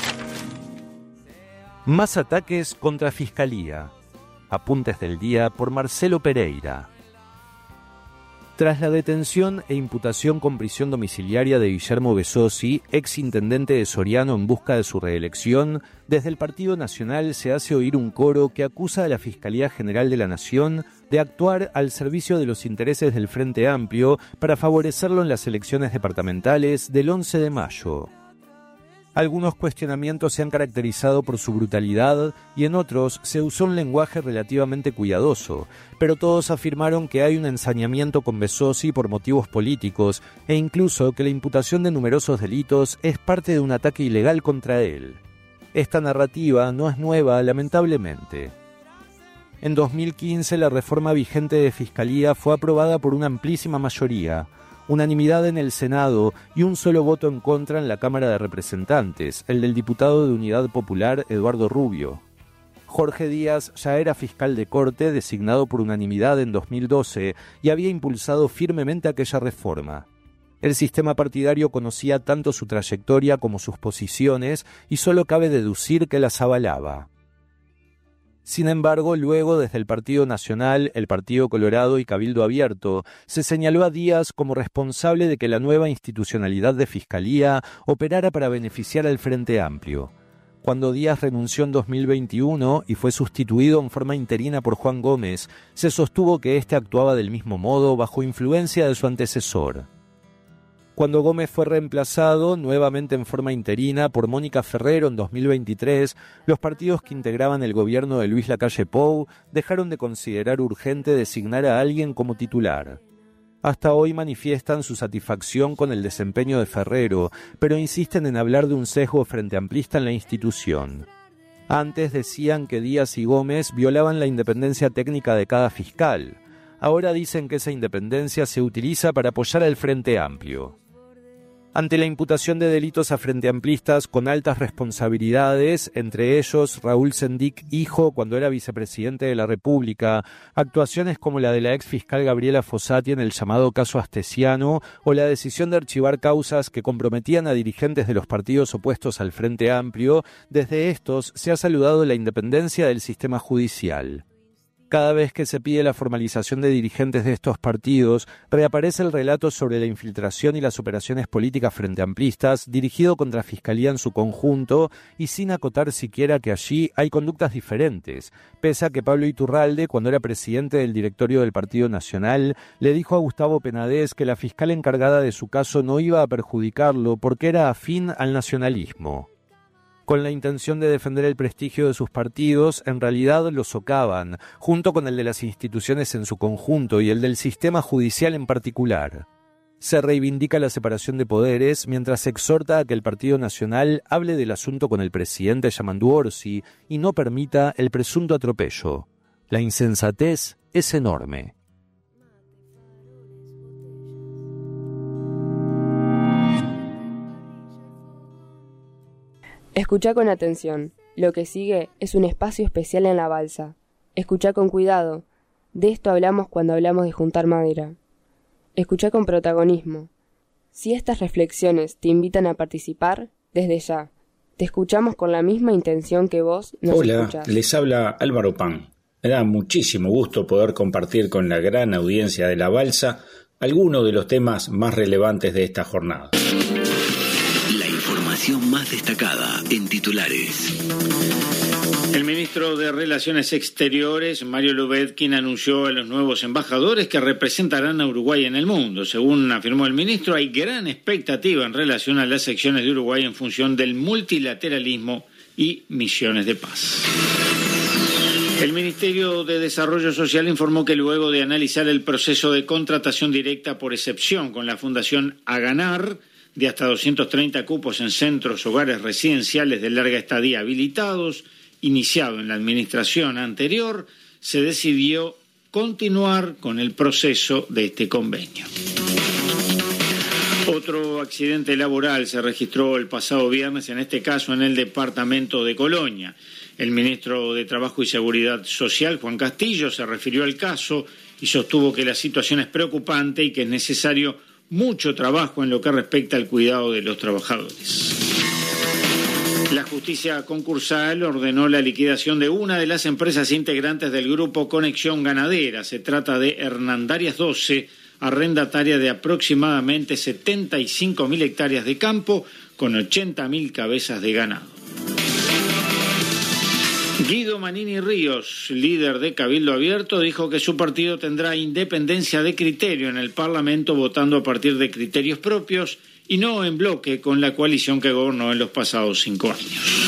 Más ataques contra Fiscalía. Apuntes del día por Marcelo Pereira. Tras la detención e imputación con prisión domiciliaria de Guillermo Besosi, ex intendente de Soriano en busca de su reelección, desde el Partido Nacional se hace oír un coro que acusa a la Fiscalía General de la Nación de actuar al servicio de los intereses del Frente Amplio para favorecerlo en las elecciones departamentales del 11 de mayo. Algunos cuestionamientos se han caracterizado por su brutalidad y en otros se usó un lenguaje relativamente cuidadoso, pero todos afirmaron que hay un ensañamiento con Besosi por motivos políticos e incluso que la imputación de numerosos delitos es parte de un ataque ilegal contra él. Esta narrativa no es nueva, lamentablemente. En 2015 la reforma vigente de Fiscalía fue aprobada por una amplísima mayoría, unanimidad en el Senado y un solo voto en contra en la Cámara de Representantes, el del diputado de Unidad Popular Eduardo Rubio. Jorge Díaz ya era fiscal de corte designado por unanimidad en 2012 y había impulsado firmemente aquella reforma. El sistema partidario conocía tanto su trayectoria como sus posiciones y solo cabe deducir que las avalaba. Sin embargo, luego desde el Partido Nacional, el Partido Colorado y Cabildo Abierto, se señaló a Díaz como responsable de que la nueva institucionalidad de Fiscalía operara para beneficiar al Frente Amplio. Cuando Díaz renunció en 2021 y fue sustituido en forma interina por Juan Gómez, se sostuvo que éste actuaba del mismo modo bajo influencia de su antecesor. Cuando Gómez fue reemplazado, nuevamente en forma interina, por Mónica Ferrero en 2023, los partidos que integraban el gobierno de Luis Lacalle Pou dejaron de considerar urgente designar a alguien como titular. Hasta hoy manifiestan su satisfacción con el desempeño de Ferrero, pero insisten en hablar de un sesgo frenteamplista en la institución. Antes decían que Díaz y Gómez violaban la independencia técnica de cada fiscal. Ahora dicen que esa independencia se utiliza para apoyar al Frente Amplio. Ante la imputación de delitos a frenteamplistas con altas responsabilidades, entre ellos Raúl Sendic, hijo, cuando era vicepresidente de la República, actuaciones como la de la ex fiscal Gabriela Fossati en el llamado caso Astesiano, o la decisión de archivar causas que comprometían a dirigentes de los partidos opuestos al Frente Amplio, desde estos se ha saludado la independencia del sistema judicial. Cada vez que se pide la formalización de dirigentes de estos partidos, reaparece el relato sobre la infiltración y las operaciones políticas frenteamplistas dirigido contra Fiscalía en su conjunto y sin acotar siquiera que allí hay conductas diferentes, pese a que Pablo Iturralde, cuando era presidente del directorio del Partido Nacional, le dijo a Gustavo Penades que la fiscal encargada de su caso no iba a perjudicarlo porque era afín al nacionalismo. Con la intención de defender el prestigio de sus partidos, en realidad lo socavan, junto con el de las instituciones en su conjunto y el del sistema judicial en particular. Se reivindica la separación de poderes, mientras exhorta a que el Partido Nacional hable del asunto con el presidente Yamandu Orsi y no permita el presunto atropello. La insensatez es enorme. Escuchá con atención. Lo que sigue es un espacio especial en la balsa. Escuchá con cuidado. De esto hablamos cuando hablamos de juntar madera. Escuchá con protagonismo. Si estas reflexiones te invitan a participar, desde ya, te escuchamos con la misma intención que vos nos escuchás. Hola, les habla Álvaro Pan. Me da muchísimo gusto poder compartir con la gran audiencia de La Balsa algunos de los temas más relevantes de esta jornada. La información más destacada en titulares. El ministro de Relaciones Exteriores, Mario Lubetkin, anunció a los nuevos embajadores que representarán a Uruguay en el mundo. Según afirmó el ministro, hay gran expectativa en relación a las acciones de Uruguay en función del multilateralismo y misiones de paz. El Ministerio de Desarrollo Social informó que luego de analizar el proceso de contratación directa por excepción con la Fundación Aganar, de hasta 230 cupos en centros hogares residenciales de larga estadía habilitados, iniciado en la administración anterior, se decidió continuar con el proceso de este convenio. Otro accidente laboral se registró el pasado viernes, en este caso en el departamento de Colonia. El ministro de Trabajo y Seguridad Social, Juan Castillo, se refirió al caso y sostuvo que la situación es preocupante y que es necesario mucho trabajo en lo que respecta al cuidado de los trabajadores. La justicia concursal ordenó la liquidación de una de las empresas integrantes del grupo Conexión Ganadera. Se trata de Hernandarias 12, arrendataria de aproximadamente 75.000 hectáreas de campo con 80.000 cabezas de ganado. Guido Manini Ríos, líder de Cabildo Abierto, dijo que su partido tendrá independencia de criterio en el Parlamento, votando a partir de criterios propios y no en bloque con la coalición que gobernó en los pasados 5 años.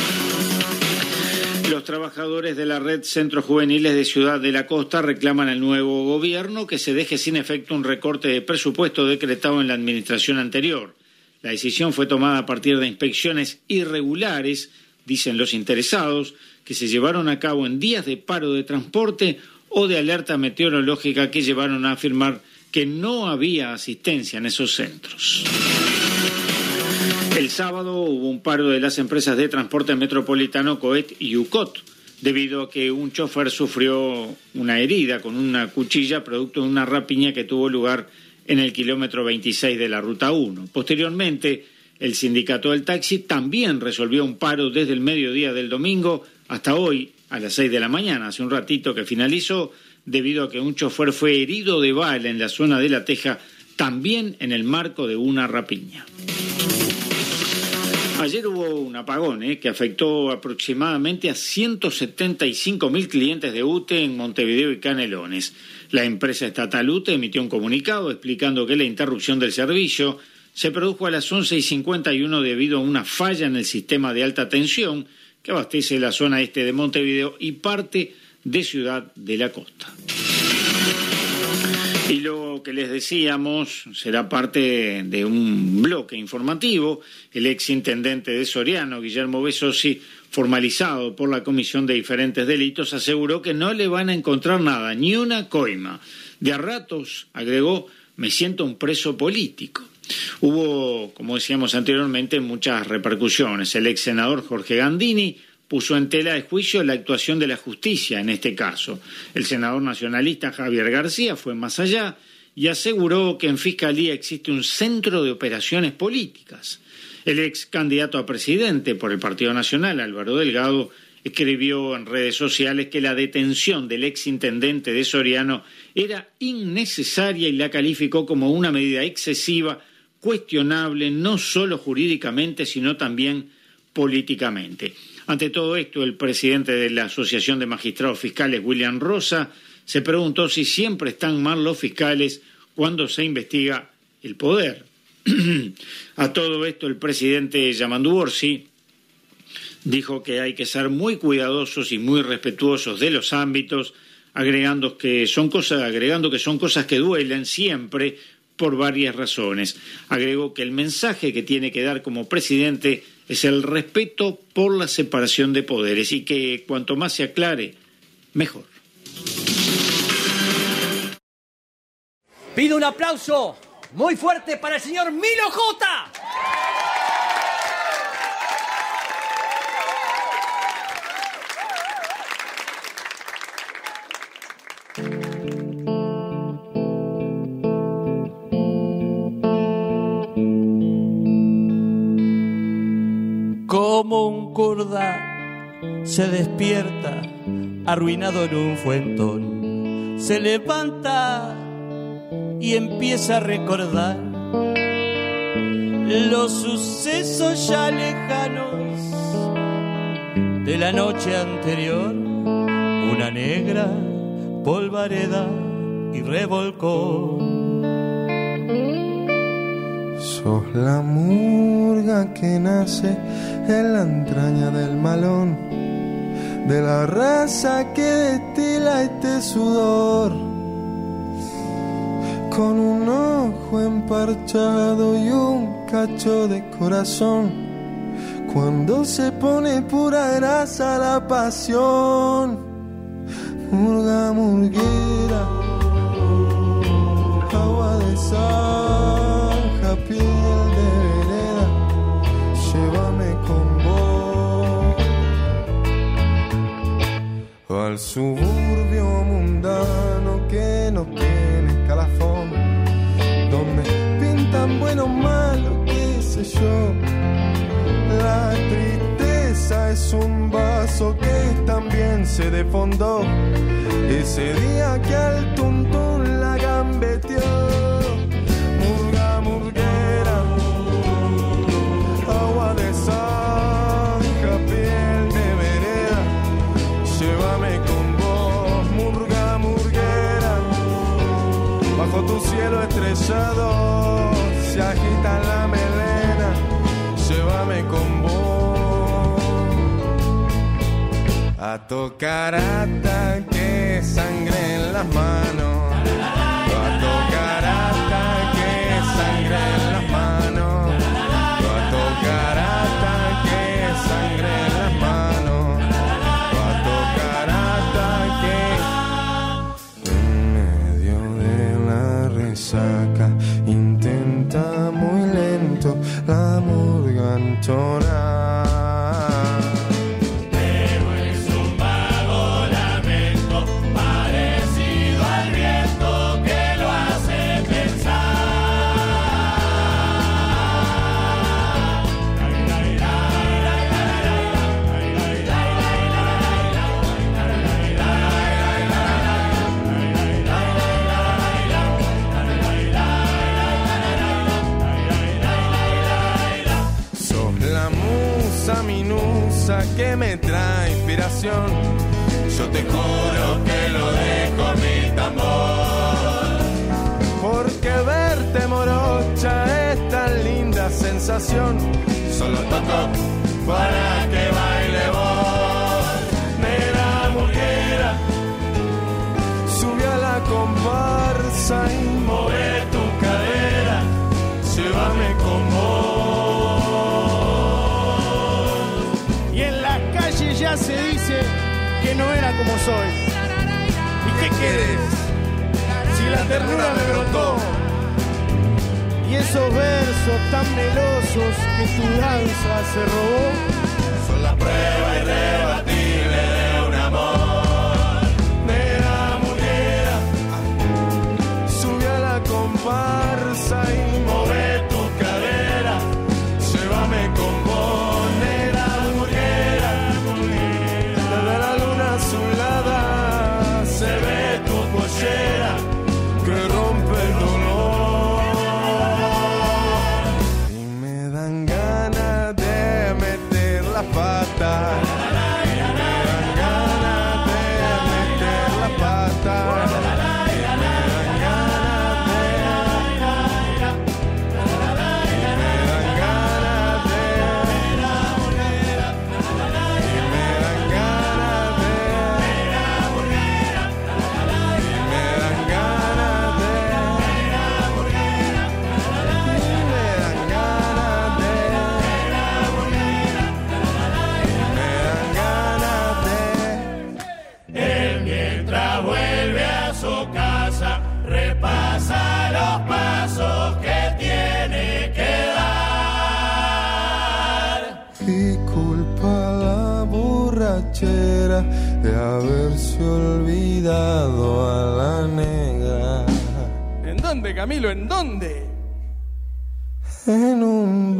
Los trabajadores de la red Centros Juveniles de Ciudad de la Costa reclaman al nuevo gobierno que se deje sin efecto un recorte de presupuesto decretado en la administración anterior. La decisión fue tomada a partir de inspecciones irregulares, dicen los interesados, que se llevaron a cabo en días de paro de transporte o de alerta meteorológica que llevaron a afirmar que no había asistencia en esos centros. El sábado hubo un paro de las empresas de transporte metropolitano COET y UCOT, debido a que un chofer sufrió una herida con una cuchilla producto de una rapiña que tuvo lugar en el kilómetro 26 de la Ruta 1. Posteriormente, el sindicato del taxi también resolvió un paro desde el mediodía del domingo hasta hoy a las 6 de la mañana, hace un ratito que finalizó, debido a que un chofer fue herido de bala en la zona de La Teja, también en el marco de una rapiña. Ayer hubo un apagón que afectó aproximadamente a 175.000 clientes de UTE en Montevideo y Canelones. La empresa estatal UTE emitió un comunicado explicando que la interrupción del servicio se produjo a las 11:51 debido a una falla en el sistema de alta tensión que abastece la zona este de Montevideo y parte de Ciudad de la Costa. Y lo que les decíamos será parte de un bloque informativo. El exintendente de Soriano, Guillermo Besosi, formalizado por la Comisión de Diferentes Delitos, aseguró que no le van a encontrar nada, ni una coima. De a ratos, agregó, me siento un preso político. Hubo, como decíamos anteriormente, muchas repercusiones. El ex senador Jorge Gandini puso en tela de juicio la actuación de la justicia en este caso. El senador nacionalista Javier García fue más allá y aseguró que en Fiscalía existe un centro de operaciones políticas. El ex candidato a presidente por el Partido Nacional, Álvaro Delgado, escribió en redes sociales que la detención del ex intendente de Soriano era innecesaria y la calificó como una medida excesiva, cuestionable no solo jurídicamente, sino también políticamente. Ante todo esto, el presidente de la Asociación de Magistrados Fiscales, William Rosa, se preguntó si siempre están mal los fiscales cuando se investiga el poder. A todo esto, el presidente Yamandu Orsi dijo que hay que ser muy cuidadosos y muy respetuosos de los ámbitos, agregando que son cosas que duelen siempre por varias razones. Agregó que el mensaje que tiene que dar como presidente es el respeto por la separación de poderes y que cuanto más se aclare, mejor. Pido un aplauso muy fuerte para el señor Milo J. Como un kurda se despierta, arruinado en un fuentón, se levanta y empieza a recordar los sucesos ya lejanos de la noche anterior. Una negra polvareda y revolcón. Sos la murga que nace en la entraña del malón, de la raza que destila este sudor, con un ojo emparchado y un cacho de corazón. Cuando se pone pura grasa la pasión, murga murguera, agua de zanja, piel de vereda, llévame con vos al suburbio mundano que no tiene escalafón, donde pintan bueno o malo, qué sé yo. La tristeza es un vaso que también se desfondó ese día que al tuntún la gambeteó. Murga murguera, agua de zanja, piel de vereda, llévame con vos. Murga murguera, bajo tu cielo estrellado se agita la melena, llévame con vos. A tocar hasta que sangre en las manos, a tocar hasta que sangre en las manos, a tocar hasta que sangre en las manos, a tocar hasta que en medio de la resaca intenta muy lento la murga entonar. Que me trae inspiración, yo te juro que lo dejo mi tambor, porque verte morocha es tan linda sensación, solo toco para que baile vos. Negra mujer, sube a la comparsa no era como soy. ¿Y qué querés? Si la ternura me brotó y esos versos tan melosos que tu danza se robó son la prueba irrebatible de un amor. Negra muñera, sube a la comparsa y mueve tu cadera, llévame con vos, negra muñera. Desde la luna azulada se ve tu pollera que rompe el dolor. Y me dan ganas de meter la pata. Y me dan ganas de meter la pata. Y me dan ganas de. Y me dan ganas de. Y me dan ganas de. Y me dan ganas de. Él mientras vuelve a su casa repasa los pasos que tiene que dar. Y culpa la borrachera de haberse olvidado a la negra. ¿En dónde, Camilo? ¿En dónde? En un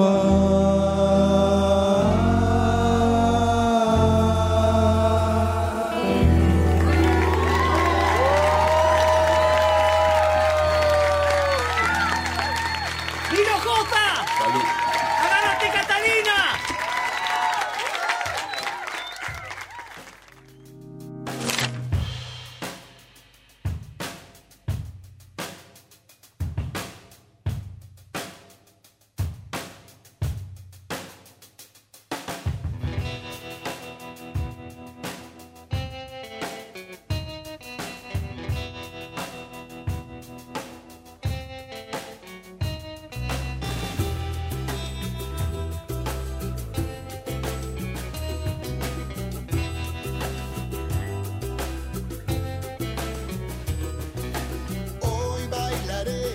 ¡Nino Jota! Salud. ¡Agárrate, Catalina! Hoy bailaré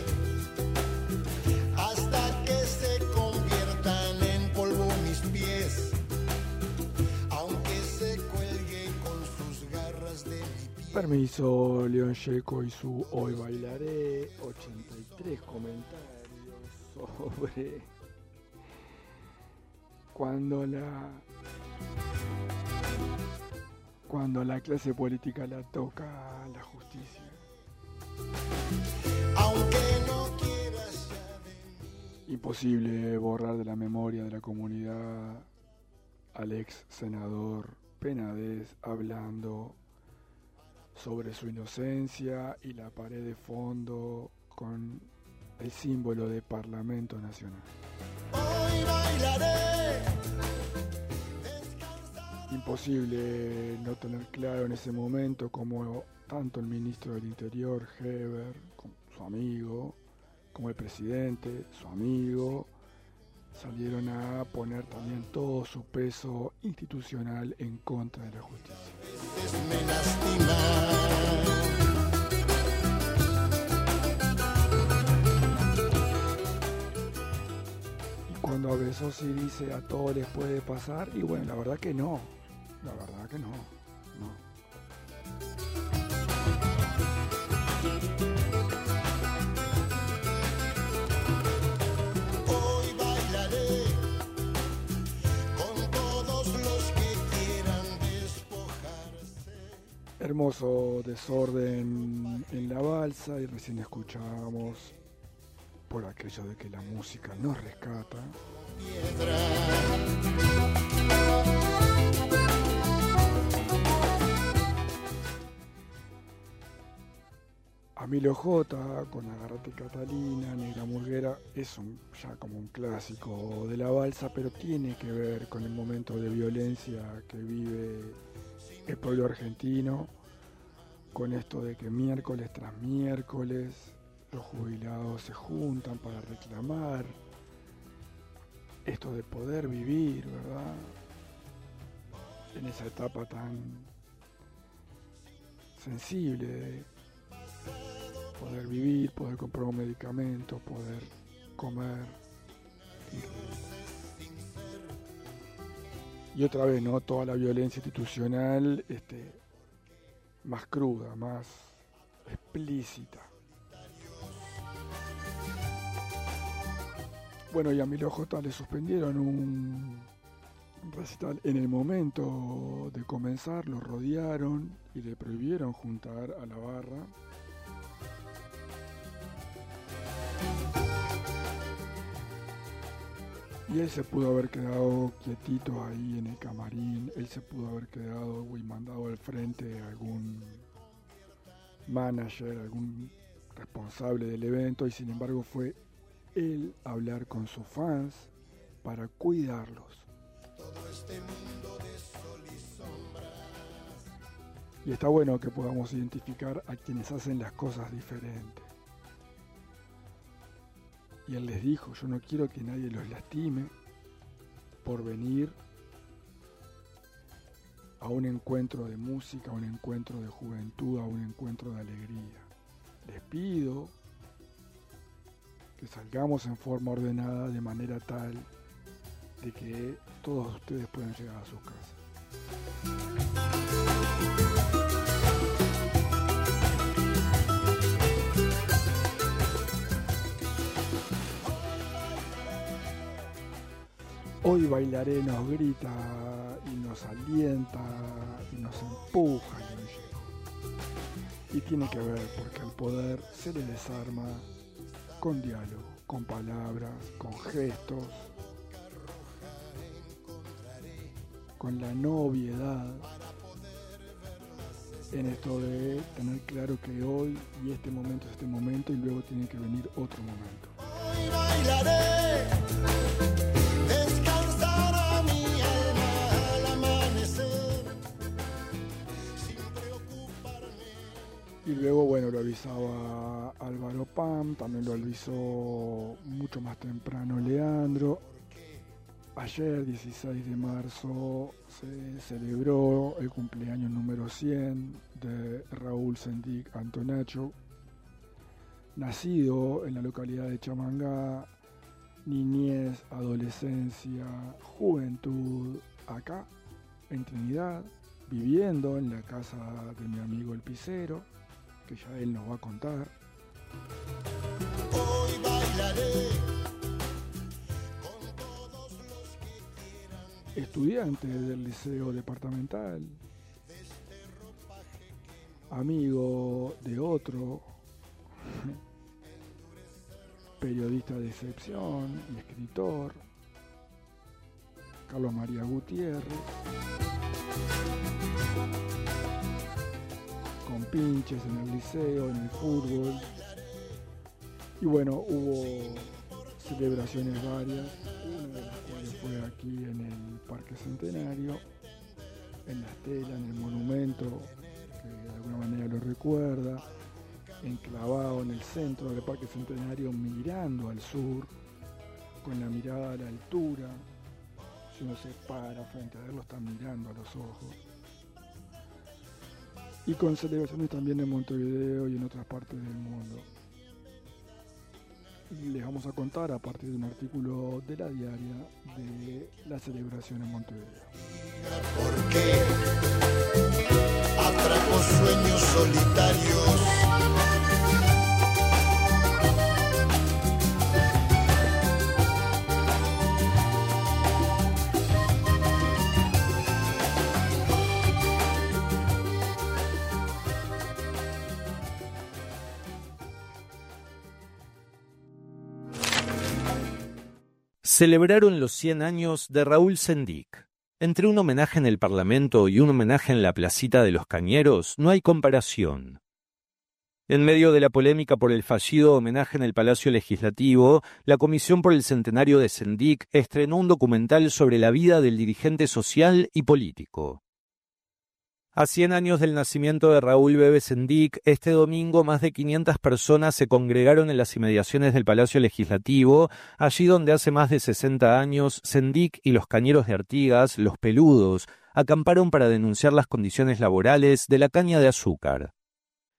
hasta que se conviertan en polvo mis pies, aunque se cuelgue con sus garras de mi piel. Permiso, León Checo y su Hoy Bailaré. 83 comentarios sobre cuando la clase política la toca la justicia. Aunque no quieras Imposible borrar de la memoria de la comunidad al ex senador Penades hablando sobre su inocencia y la pared de fondo con el símbolo de Parlamento Nacional. hoy bailaré. Imposible no tener claro en ese momento como tanto el ministro del Interior, Heber, su amigo, como el presidente, su amigo, salieron a poner también todo su peso institucional en contra de la justicia. Me lastima. Y cuando a Besosi dice a todos les puede pasar, y bueno, la verdad que no, no. Hoy bailaré con todos los que quieran despojarse. Hermoso desorden en la balsa y recién escuchábamos por aquello de que la música nos rescata. A Milo J con Agárrate Catalina, Negra Murguera, es ya como un clásico de la balsa, pero tiene que ver con el momento de violencia que vive el pueblo argentino, con esto de que miércoles tras miércoles los jubilados se juntan para reclamar esto de poder vivir, ¿verdad? En esa etapa tan sensible de poder vivir, poder comprar un medicamento, poder comer. Y otra vez, ¿no? Toda la violencia institucional más cruda, más explícita. Bueno, y a Milo J le suspendieron un recital en el momento de comenzar, lo rodearon y le prohibieron juntar a la barra. Y él se pudo haber quedado quietito ahí en el camarín, él se pudo haber quedado y mandado al frente a algún manager, algún responsable del evento, y sin embargo fue él a hablar con sus fans para cuidarlos. Y está bueno que podamos identificar a quienes hacen las cosas diferentes. Y él les dijo, yo no quiero que nadie los lastime por venir a un encuentro de música, a un encuentro de juventud, a un encuentro de alegría. Les pido que salgamos en forma ordenada de manera tal de que todos ustedes puedan llegar a sus casas. Hoy bailaré nos grita y nos alienta y nos empuja y nos lleva. Y tiene que ver porque al poder se le desarma con diálogo, con palabras, con gestos, con la no obviedad, en esto de tener claro que hoy y este momento es este momento y luego tiene que venir otro momento. Hoy bailaré, descansará mi alma al amanecer, sin preocuparme. Y luego, bueno, lo avisaba Álvaro Pam, también lo avisó mucho más temprano Leandro. Ayer, 16 de marzo, se celebró el cumpleaños número 100 de Raúl Sendic Antonacho, nacido en la localidad de Chamangá, niñez, adolescencia, juventud, acá, en Trinidad, viviendo en la casa de mi amigo el Picero, que ya él nos va a contar. Hoy bailaré. Estudiante del liceo departamental, amigo de otro, periodista de excepción y escritor, Carlos María Gutiérrez, con pinches en el liceo, en el fútbol, y bueno, hubo celebraciones varias, una de las cuales fue aquí en el Parque Centenario, en la estela, en el monumento, que de alguna manera lo recuerda, enclavado en el centro del Parque Centenario, mirando al sur, con la mirada a la altura. Si uno se para frente a él, lo está mirando a los ojos. Y con celebraciones también en Montevideo y en otras partes del mundo. Y les vamos a contar a partir de un artículo de La Diaria de la celebración en Montevideo. ¿Por qué atrapo sueños solitarios? Celebraron los 100 años de Raúl Sendic. Entre un homenaje en el Parlamento y un homenaje en la placita de los Cañeros no hay comparación. En medio de la polémica por el fallido homenaje en el Palacio Legislativo, la Comisión por el Centenario de Sendic estrenó un documental sobre la vida del dirigente social y político. A 100 años del nacimiento de Raúl Bebe Sendic, este domingo más de 500 personas se congregaron en las inmediaciones del Palacio Legislativo, allí donde hace más de 60 años Sendic y los cañeros de Artigas, los Peludos, acamparon para denunciar las condiciones laborales de la caña de azúcar.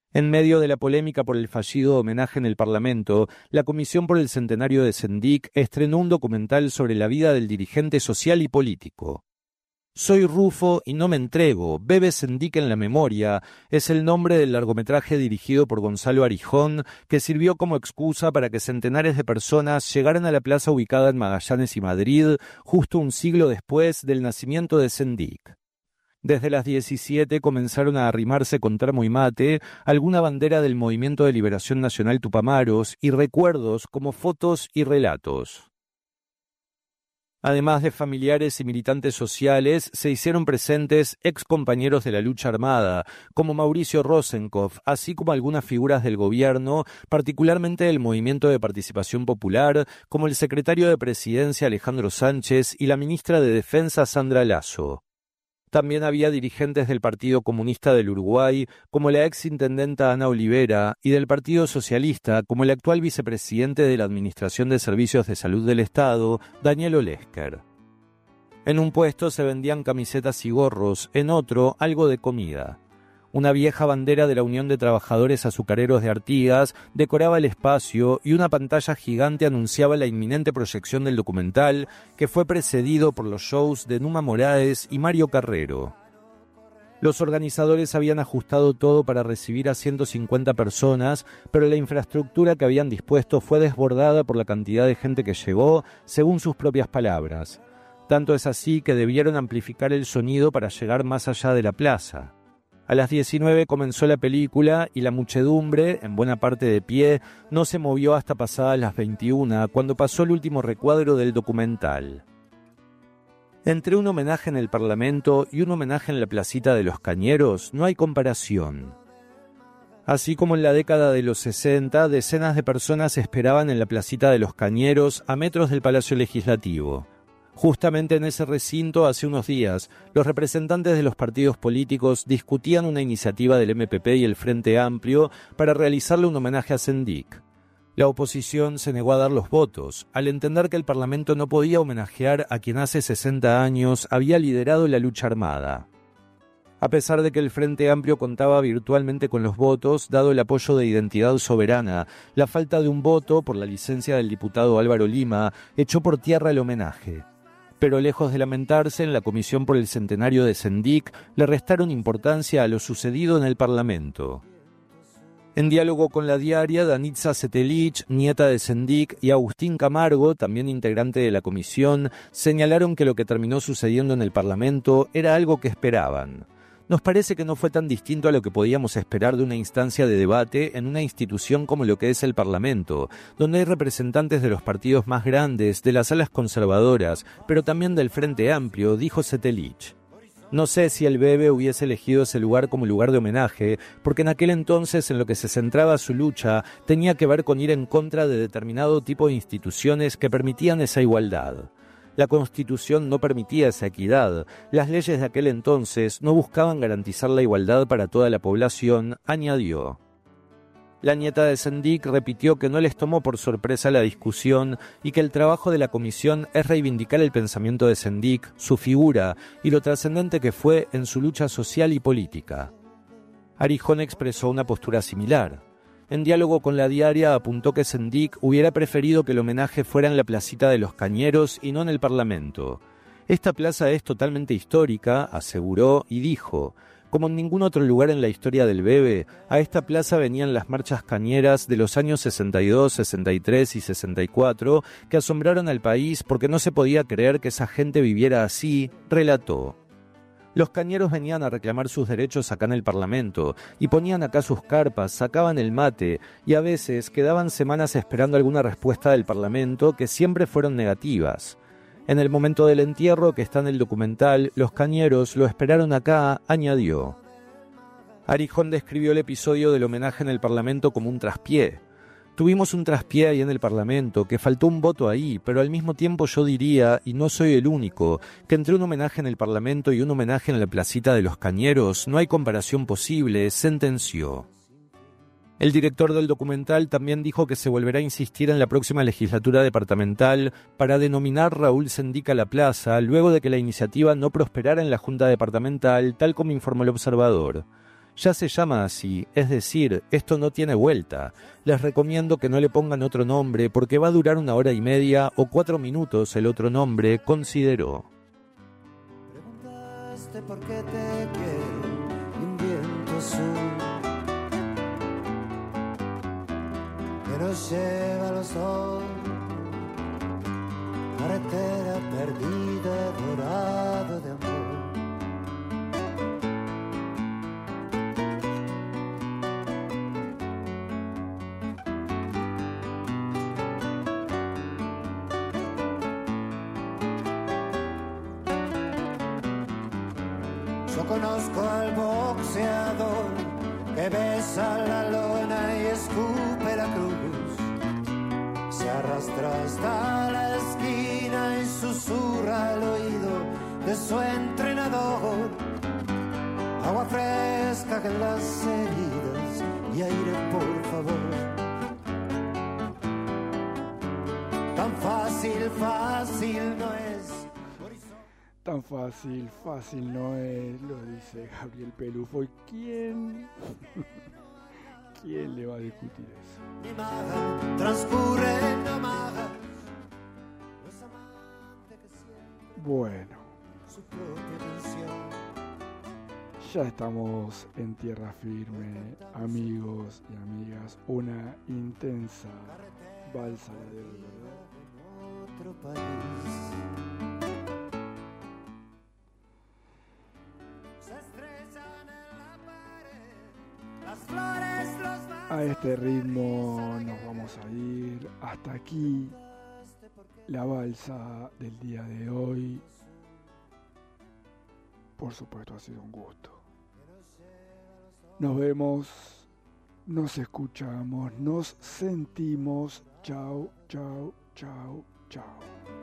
En medio de la polémica por el fallido homenaje en el Parlamento, la Comisión por el Centenario de Sendik estrenó un documental sobre la vida del dirigente social y político. Soy Rufo y no me entrego, Bebe Sendik en la memoria, es el nombre del largometraje dirigido por Gonzalo Arijón, que sirvió como excusa para que centenares de personas llegaran a la plaza ubicada en Magallanes y Madrid, justo un siglo después del nacimiento de Sendik. Desde las 17 comenzaron a arrimarse con termo y mate alguna bandera del Movimiento de Liberación Nacional Tupamaros y recuerdos como fotos y relatos. Además de familiares y militantes sociales, se hicieron presentes excompañeros de la lucha armada, como Mauricio Rosenkopf, así como algunas figuras del gobierno, particularmente del Movimiento de Participación Popular, como el secretario de Presidencia Alejandro Sánchez y la ministra de Defensa Sandra Lasso. También había dirigentes del Partido Comunista del Uruguay, como la exintendenta Ana Olivera, y del Partido Socialista, como el actual vicepresidente de la Administración de Servicios de Salud del Estado, Daniel Olesker. En un puesto se vendían camisetas y gorros, en otro algo de comida. Una vieja bandera de la Unión de Trabajadores Azucareros de Artigas decoraba el espacio y una pantalla gigante anunciaba la inminente proyección del documental, que fue precedido por los shows de Numa Moraes y Mario Carrero. Los organizadores habían ajustado todo para recibir a 150 personas, pero la infraestructura que habían dispuesto fue desbordada por la cantidad de gente que llegó, según sus propias palabras. Tanto es así que debieron amplificar el sonido para llegar más allá de la plaza. A las 19 comenzó la película y la muchedumbre, en buena parte de pie, no se movió hasta pasadas las 21, cuando pasó el último recuadro del documental. Entre un homenaje en el Parlamento y un homenaje en la placita de los Cañeros no hay comparación. Así como en la década de los 60, decenas de personas esperaban en la placita de los Cañeros a metros del Palacio Legislativo. Justamente en ese recinto, hace unos días, los representantes de los partidos políticos discutían una iniciativa del MPP y el Frente Amplio para realizarle un homenaje a Sendik. La oposición se negó a dar los votos, al entender que el Parlamento no podía homenajear a quien hace 60 años había liderado la lucha armada. A pesar de que el Frente Amplio contaba virtualmente con los votos, dado el apoyo de Identidad Soberana, la falta de un voto por la licencia del diputado Álvaro Lima echó por tierra el homenaje. Pero lejos de lamentarse, en la Comisión por el Centenario de Sendik le restaron importancia a lo sucedido en el Parlamento. En diálogo con la diaria, Danitza Setelich, nieta de Sendik, y Agustín Camargo, también integrante de la comisión, señalaron que lo que terminó sucediendo en el Parlamento era algo que esperaban. Nos parece que no fue tan distinto a lo que podíamos esperar de una instancia de debate en una institución como lo que es el Parlamento, donde hay representantes de los partidos más grandes, de las alas conservadoras, pero también del Frente Amplio, dijo Setelich. No sé si el Bebe hubiese elegido ese lugar como lugar de homenaje, porque en aquel entonces en lo que se centraba su lucha tenía que ver con ir en contra de determinado tipo de instituciones que permitían esa igualdad. La Constitución no permitía esa equidad. Las leyes de aquel entonces no buscaban garantizar la igualdad para toda la población, añadió. La nieta de Sendik repitió que no les tomó por sorpresa la discusión y que el trabajo de la comisión es reivindicar el pensamiento de Sendik, su figura y lo trascendente que fue en su lucha social y política. Arijón expresó una postura similar. En diálogo con la diaria apuntó que Sendik hubiera preferido que el homenaje fuera en la placita de los Cañeros y no en el Parlamento. Esta plaza es totalmente histórica, aseguró y dijo. Como en ningún otro lugar en la historia del Bebe, a esta plaza venían las marchas cañeras de los años 62, 63 y 64 que asombraron al país porque no se podía creer que esa gente viviera así, relató. Los cañeros venían a reclamar sus derechos acá en el Parlamento y ponían acá sus carpas, sacaban el mate y a veces quedaban semanas esperando alguna respuesta del Parlamento que siempre fueron negativas. En el momento del entierro que está en el documental, los cañeros lo esperaron acá, añadió. Arijón describió el episodio del homenaje en el Parlamento como un traspié. Tuvimos un traspié ahí en el Parlamento, que faltó un voto ahí, pero al mismo tiempo yo diría, y no soy el único, que entre un homenaje en el Parlamento y un homenaje en la placita de los Cañeros no hay comparación posible, sentenció. El director del documental también dijo que se volverá a insistir en la próxima legislatura departamental para denominar Raúl Sendik a la plaza, luego de que la iniciativa no prosperara en la Junta Departamental, tal como informó el Observador. Ya se llama así, es decir, esto no tiene vuelta. Les recomiendo que no le pongan otro nombre porque va a durar 1 hora y media o 4 minutos el otro nombre, consideró. Preguntaste por qué te quiero y un viento azul que nos lleva a los dos, carretera perdida, dorado de amor. Yo conozco al boxeador que besa la lona y escupe la cruz. Se arrastra hasta la esquina y susurra al oído de su entrenador. Agua fresca en las heridas y aire, por favor. Tan fácil, fácil no es. Tan fácil, fácil no es, lo dice Gabriel Pelufo. ¿Y quién le va a discutir eso? Bueno, ya estamos en tierra firme, amigos y amigas. Una intensa balsa de verdad. Otro país. A este ritmo nos vamos a ir. Hasta aquí la balsa del día de hoy. Por supuesto, ha sido un gusto. Nos vemos, nos escuchamos, nos sentimos. Chao, chao, chao, chao.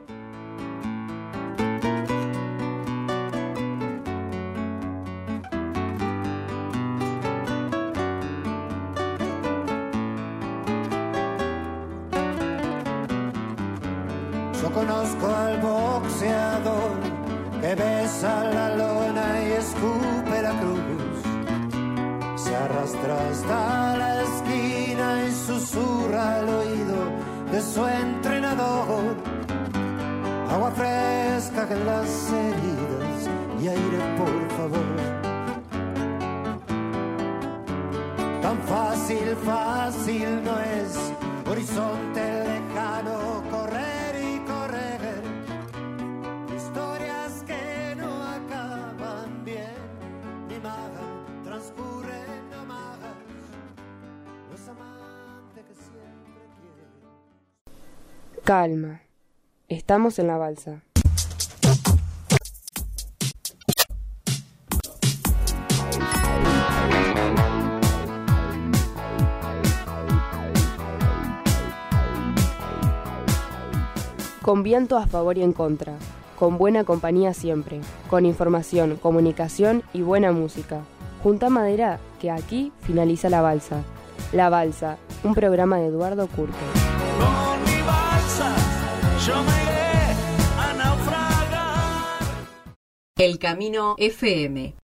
Yo conozco al boxeador que besa la lona y escupe la cruz. Se arrastra hasta la esquina y susurra al oído de su entrenador. Agua fresca en las heridas y aire, por favor. Tan fácil, fácil no es. Horizonte lejano, correr y correr. Historias que no acaban bien, ni magan, transcurren amagas. Los amantes que siempre quieren. Calma, estamos en la balsa. Con viento a favor y en contra, con buena compañía siempre, con información, comunicación y buena música. Junta madera, que aquí finaliza la balsa. La balsa, un programa de Eduardo Curto. Con mi balsa, yo me iré a naufragar. El Camino FM